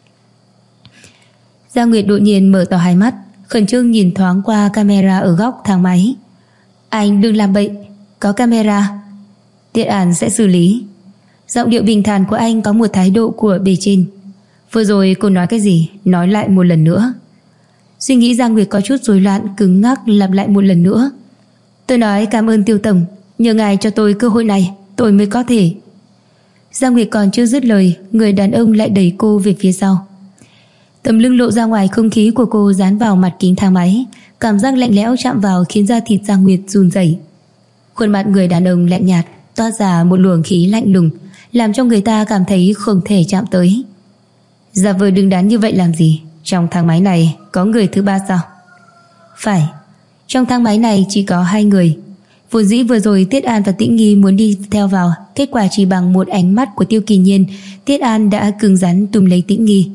Giang Nguyệt đột nhiên mở to hai mắt, khẩn trương nhìn thoáng qua camera ở góc thang máy. Anh đừng làm bậy, có camera, Tiết An sẽ xử lý. Giọng điệu bình thản của anh có một thái độ của bề trên. Vừa rồi cô nói cái gì? Nói lại một lần nữa. Suy nghĩ Giang Nguyệt có chút rối loạn, cứng ngắc lặp lại một lần nữa. Tôi nói cảm ơn Tiêu tổng, nhờ ngài cho tôi cơ hội này, tôi mới có thể. Giang Nguyệt còn chưa dứt lời, người đàn ông lại đẩy cô về phía sau. Tấm lưng lộ ra ngoài, không khí của cô dán vào mặt kính thang máy, cảm giác lạnh lẽo chạm vào khiến da thịt Giang Nguyệt run rẩy. Khuôn mặt người đàn ông lạnh nhạt, toát ra một luồng khí lạnh lùng, làm cho người ta cảm thấy không thể chạm tới. Giả vờ đứng đắn như vậy làm gì? Trong thang máy này có người thứ ba sao? Phải, trong thang máy này chỉ có 2 người. Vốn dĩ vừa rồi Tiết An và Tĩnh Nghi muốn đi theo vào, kết quả chỉ bằng một ánh mắt của Tiêu Kỳ Nhiên, Tiết An đã cứng rắn túm lấy Tĩnh Nghi.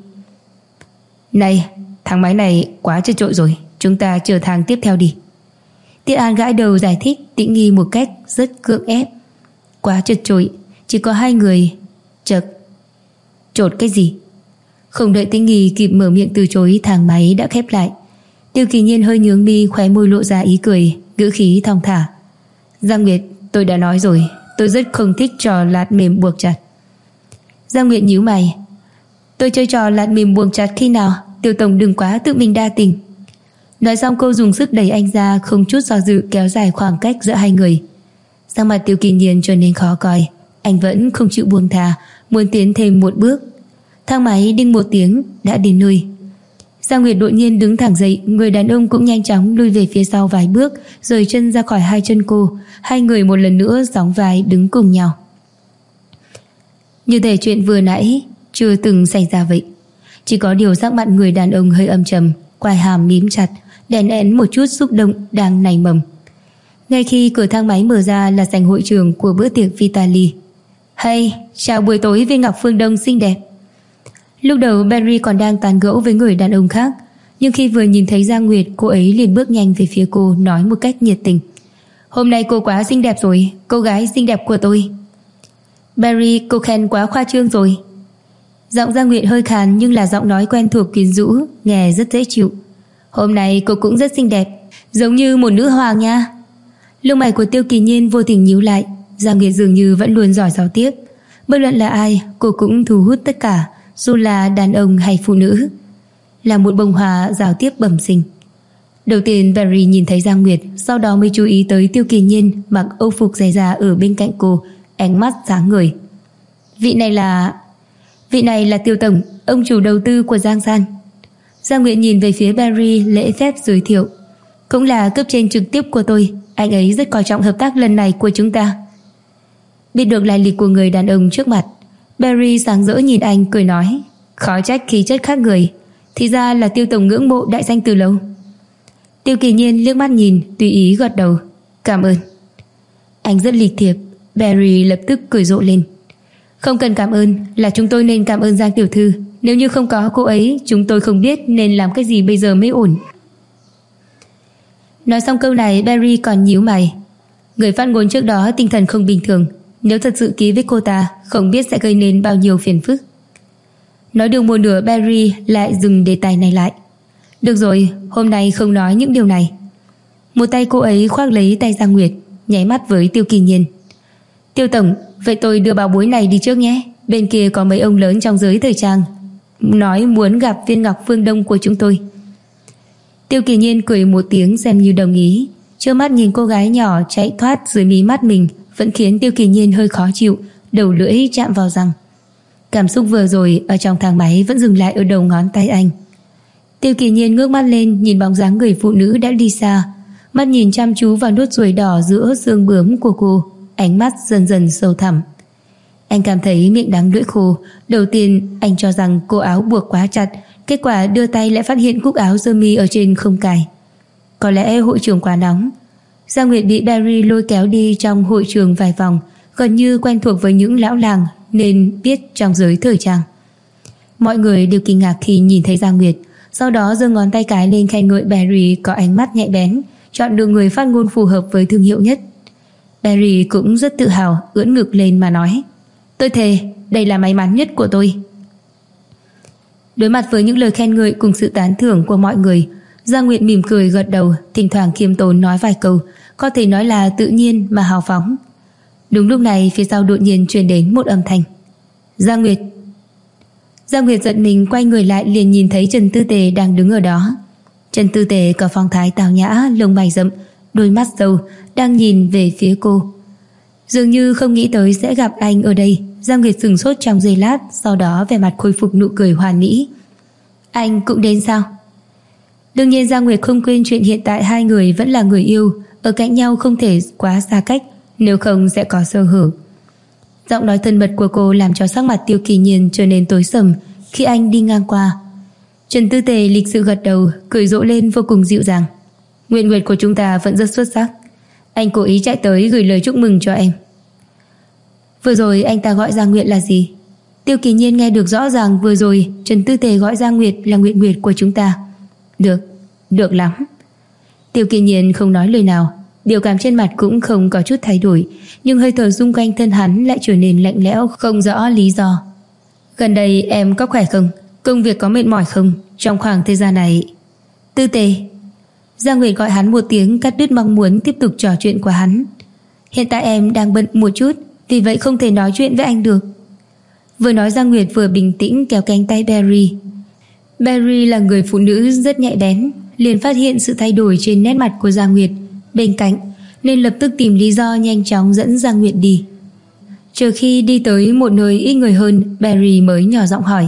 Này, thang máy này quá chật chội rồi, chúng ta chờ thang tiếp theo đi. Tiết An gãi đầu giải thích Tĩnh Nghi một cách rất cưỡng ép. Quá chật chội, chỉ có 2 người. Chột cái gì? Không đợi Tĩnh Nghi kịp mở miệng từ chối, thang máy đã khép lại. Tiêu Kỳ Nhiên hơi nhướng mi, khóe môi lộ ra ý cười, ngữ khí thong thả. Giang Nguyệt, tôi đã nói rồi, tôi rất không thích trò lạt mềm buộc chặt. Giang Nguyệt nhíu mày. Tôi chơi trò lạt mềm buộc chặt khi nào? Tiêu tổng đừng quá tự mình đa tình. Nói xong cô dùng sức đẩy anh ra, không chút do dự kéo dài khoảng cách giữa 2 người. Sắc mặt Tiêu Kỳ Nhiên trở nên khó coi, anh vẫn không chịu buông tha, muốn tiến thêm một bước. Thang máy đinh một tiếng đã đến nơi. Giang Nguyệt đột nhiên đứng thẳng dậy, người đàn ông cũng nhanh chóng lùi về phía sau vài bước, rời chân ra khỏi 2 chân cô. 2 người một lần nữa sóng vai đứng cùng nhau. Như thể chuyện vừa nãy chưa từng xảy ra vậy. Chỉ có điều sắc mặt người đàn ông hơi âm trầm, quai hàm mím chặt, đè nén một chút xúc động đang nảy mầm. Ngay khi cửa thang máy mở ra là sảnh hội trường của bữa tiệc Vitaly. Hay, chào buổi tối viên ngọc phương Đông xinh đẹp. Lúc đầu Barry còn đang tán gẫu với người đàn ông khác, nhưng khi vừa nhìn thấy Giang Nguyệt, cô ấy liền bước nhanh về phía cô, nói một cách nhiệt tình. Hôm nay cô quá xinh đẹp rồi, cô gái xinh đẹp của tôi. Barry, cô khen quá khoa trương rồi. Giọng Giang Nguyệt hơi khàn nhưng là giọng nói quen thuộc quyến rũ, nghe rất dễ chịu. Hôm nay cô cũng rất xinh đẹp, giống như một nữ hoàng nha. Lông mày của Tiêu Kỳ Nhiên vô tình nhíu lại. Giang Nguyệt dường như vẫn luôn giỏi giao tiếp, bất luận là ai cô cũng thu hút tất cả, dù là đàn ông hay phụ nữ. Là một bông hoa giao tiếp bẩm sinh. Đầu tiên Barry nhìn thấy Giang Nguyệt, sau đó mới chú ý tới Tiêu Kỳ Nhiên mặc âu phục dày da ở bên cạnh cô, ánh mắt sáng ngời. Vị này là Tiêu tổng, ông chủ đầu tư của Giang San. Giang Nguyệt nhìn về phía Barry lễ phép giới thiệu. Cũng là cấp trên trực tiếp của tôi, anh ấy rất coi trọng hợp tác lần này của chúng ta. Biết được lai lịch của người đàn ông trước mặt, Barry sáng rỡ nhìn anh cười nói. Khó trách khí chất khác người, thì ra là Tiêu tổng ngưỡng mộ đại danh từ lâu. Tiêu Kỳ Nhiên liếc mắt nhìn, tùy ý gật đầu. Cảm ơn. Anh rất lịch thiệp. Barry lập tức cười rộ lên. Không cần cảm ơn, là chúng tôi nên cảm ơn Giang tiểu thư. Nếu như không có cô ấy, chúng tôi không biết nên làm cái gì bây giờ mới ổn. Nói xong câu này, Barry còn nhíu mày. Người phát ngôn trước đó tinh thần không bình thường, nếu thật sự ký với cô ta, không biết sẽ gây nên bao nhiêu phiền phức. Nói được một nửa, Barry lại dừng đề tài này lại. Được rồi, hôm nay không nói những điều này. Một tay cô ấy khoác lấy tay Giang Nguyệt, nháy mắt với Tiêu Kỳ Nhiên. Tiêu tổng, vậy tôi đưa bảo bối này đi trước nhé. Bên kia có mấy ông lớn trong giới thời trang nói muốn gặp viên ngọc phương Đông của chúng tôi. Tiêu Kỳ Nhiên cười một tiếng xem như đồng ý, trơ mắt nhìn cô gái nhỏ chạy thoát dưới mí mắt mình vẫn khiến Tiêu Kỳ Nhiên hơi khó chịu, đầu lưỡi chạm vào răng. Cảm xúc vừa rồi ở trong thang máy vẫn dừng lại ở đầu ngón tay anh. Tiêu Kỳ Nhiên ngước mắt lên nhìn bóng dáng người phụ nữ đã đi xa, mắt nhìn chăm chú vào nốt ruồi đỏ giữa xương bướm của cô, ánh mắt dần dần sâu thẳm. Anh cảm thấy miệng đắng lưỡi khô. Đầu tiên anh cho rằng cô áo buộc quá chặt, kết quả đưa tay lại phát hiện cúc áo sơ mi ở trên không cài. Có lẽ hội trường quá nóng. Giang Nguyệt bị Barry lôi kéo đi trong hội trường vài vòng, gần như quen thuộc với những lão làng nên biết trong giới thời trang. Mọi người đều kinh ngạc khi nhìn thấy Giang Nguyệt, sau đó giơ ngón tay cái lên khen ngợi Barry có ánh mắt nhạy bén, chọn được người phát ngôn phù hợp với thương hiệu nhất. Barry cũng rất tự hào, ưỡn ngực lên mà nói. Tôi thề, đây là may mắn nhất của tôi. Đối mặt với những lời khen ngợi cùng sự tán thưởng của mọi người, Giang Nguyệt mỉm cười gật đầu, thỉnh thoảng khiêm tốn nói vài câu, có thể nói là tự nhiên mà hào phóng. Đúng lúc này phía sau đột nhiên truyền đến một âm thanh. Giang Nguyệt. Giang Nguyệt giật mình quay người lại, liền nhìn thấy Trần Tư Tề đang đứng ở đó. Trần Tư Tề có phong thái tào nhã, lông mày rậm, đôi mắt sâu, đang nhìn về phía cô. Dường như không nghĩ tới sẽ gặp anh ở đây, Giang Nguyệt sừng sốt trong giây lát, sau đó vẻ mặt khôi phục nụ cười hoàn mỹ. Anh cũng đến sao? Đương nhiên Giang Nguyệt không quên chuyện hiện tại hai người vẫn là người yêu, ở cạnh nhau không thể quá xa cách, nếu không sẽ có sơ hở. Giọng nói thân mật của cô làm cho sắc mặt Tiêu Kỳ Nhiên trở nên tối sầm khi anh đi ngang qua. Trần Tư Tề lịch sự gật đầu, cười rộ lên vô cùng dịu dàng. Nguyện nguyệt của chúng ta vẫn rất xuất sắc. Anh cố ý chạy tới gửi lời chúc mừng cho em. Vừa rồi anh ta gọi Giang Nguyệt là gì? Tiêu Kỳ Nhiên nghe được rõ ràng vừa rồi Trần Tư Tề gọi Giang Nguyệt là Nguyệt Nguyệt của chúng ta. Được lắm. Tiêu Kỳ Nhiên không nói lời nào, biểu cảm trên mặt cũng không có chút thay đổi, nhưng hơi thở xung quanh thân hắn lại trở nên lạnh lẽo, không rõ lý do. Gần đây em có khỏe không? Công việc có mệt mỏi không? Trong khoảng thời gian này... Tư Tề. Giang Nguyệt gọi hắn một tiếng, cắt đứt mong muốn tiếp tục trò chuyện của hắn. Hiện tại em đang bận một chút, vì vậy không thể nói chuyện với anh được. Vừa nói Giang Nguyệt vừa bình tĩnh kéo cánh tay Barry. Barry là người phụ nữ rất nhạy bén, liền phát hiện sự thay đổi trên nét mặt của Giang Nguyệt bên cạnh, nên lập tức tìm lý do nhanh chóng dẫn Giang Nguyệt đi. Chờ khi đi tới một nơi ít người hơn, Barry mới nhỏ giọng hỏi: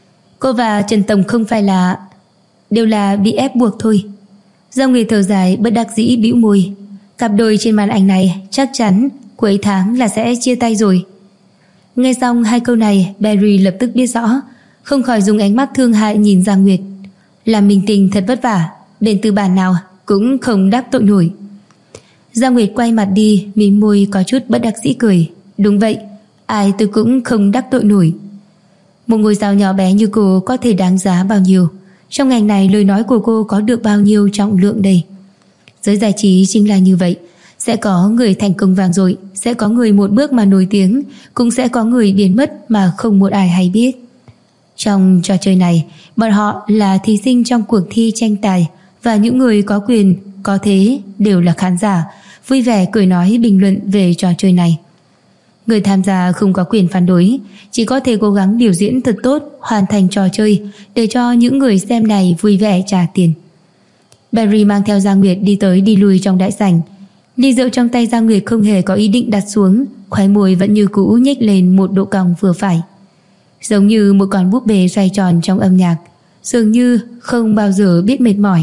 Cô và Trần Tổng không phải là... Đều là bị ép buộc thôi. Giang Nguyệt thở dài bất đắc dĩ bĩu môi. Cặp đôi trên màn ảnh này chắc chắn cuối tháng là sẽ chia tay rồi. Nghe xong hai câu này, Barry lập tức biết rõ, không khỏi dùng ánh mắt thương hại nhìn Giang Nguyệt. Làm mình tình thật vất vả, bên tư bản nào cũng không đắc tội nổi. Giang Nguyệt quay mặt đi, mím môi có chút bất đắc dĩ cười. Đúng vậy, ai tôi cũng không đắc tội nổi. Một ngôi sao nhỏ bé như cô có thể đáng giá bao nhiêu? Trong ngành này lời nói của cô có được bao nhiêu trọng lượng đây? Giới giải trí chính là như vậy. Sẽ có người thành công vang dội, sẽ có người một bước mà nổi tiếng, cũng sẽ có người biến mất mà không một ai hay biết. Trong trò chơi này, bọn họ là thí sinh trong cuộc thi tranh tài, và những người có quyền, có thế đều là khán giả, vui vẻ cười nói bình luận về trò chơi này. Người tham gia không có quyền phản đối, chỉ có thể cố gắng biểu diễn thật tốt, hoàn thành trò chơi để cho những người xem này vui vẻ trả tiền. Barry mang theo Giang Nguyệt đi tới đi lui trong đại sảnh. Ly rượu trong tay Giang Nguyệt không hề có ý định đặt xuống, khóe môi vẫn như cũ nhếch lên một độ cong vừa phải, giống như một con búp bê xoay tròn trong âm nhạc, dường như không bao giờ biết mệt mỏi.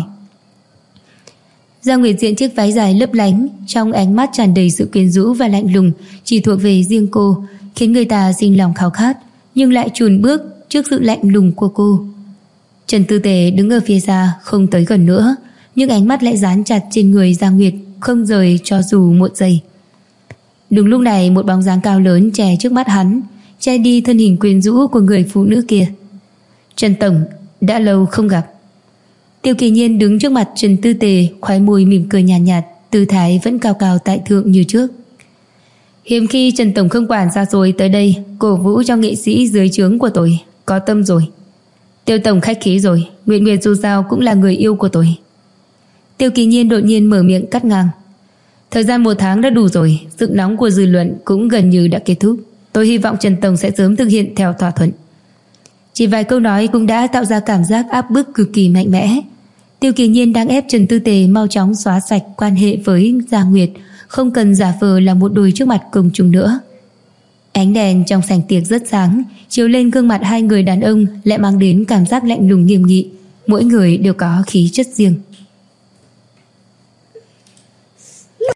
Giang Nguyệt diện chiếc váy dài lấp lánh, trong ánh mắt tràn đầy sự quyến rũ và lạnh lùng chỉ thuộc về riêng cô, khiến người ta sinh lòng khao khát, nhưng lại chùn bước trước sự lạnh lùng của cô. Trần Tư Tề đứng ở phía xa không tới gần nữa, nhưng ánh mắt lại dán chặt trên người Giang Nguyệt, không rời cho dù một giây. Đúng lúc này một bóng dáng cao lớn che trước mắt hắn, che đi thân hình quyến rũ của người phụ nữ kia. Trần Tổng, đã lâu không gặp. Tiêu Kỳ Nhiên đứng trước mặt Trần Tư Tề, khóe môi mỉm cười nhàn nhạt, tư thái vẫn cao cao tại thượng như trước. Hiếm khi Trần Tổng không quản xa xôi tới đây cổ vũ cho nghệ sĩ dưới trướng của tôi, có tâm rồi. Tiêu Tổng khách khí rồi, Nguyệt Nguyệt dù sao cũng là người yêu của tôi. Tiêu Kỳ Nhiên đột nhiên mở miệng cắt ngang. Thời gian 1 tháng đã đủ rồi, sức nóng của dư luận cũng gần như đã kết thúc. Tôi hy vọng Trần Tổng sẽ sớm thực hiện theo thỏa thuận. Chỉ vài câu nói cũng đã tạo ra cảm giác áp bức cực kỳ mạnh mẽ. Tiêu Kỳ Nhiên đang ép Trần Tư Tề mau chóng xóa sạch quan hệ với Giang Nguyệt, không cần giả vờ là một đôi trước mặt công chúng nữa. Ánh đèn trong sảnh tiệc rất sáng, chiếu lên gương mặt hai người đàn ông lại mang đến cảm giác lạnh lùng nghiêm nghị. Mỗi người đều có khí chất riêng.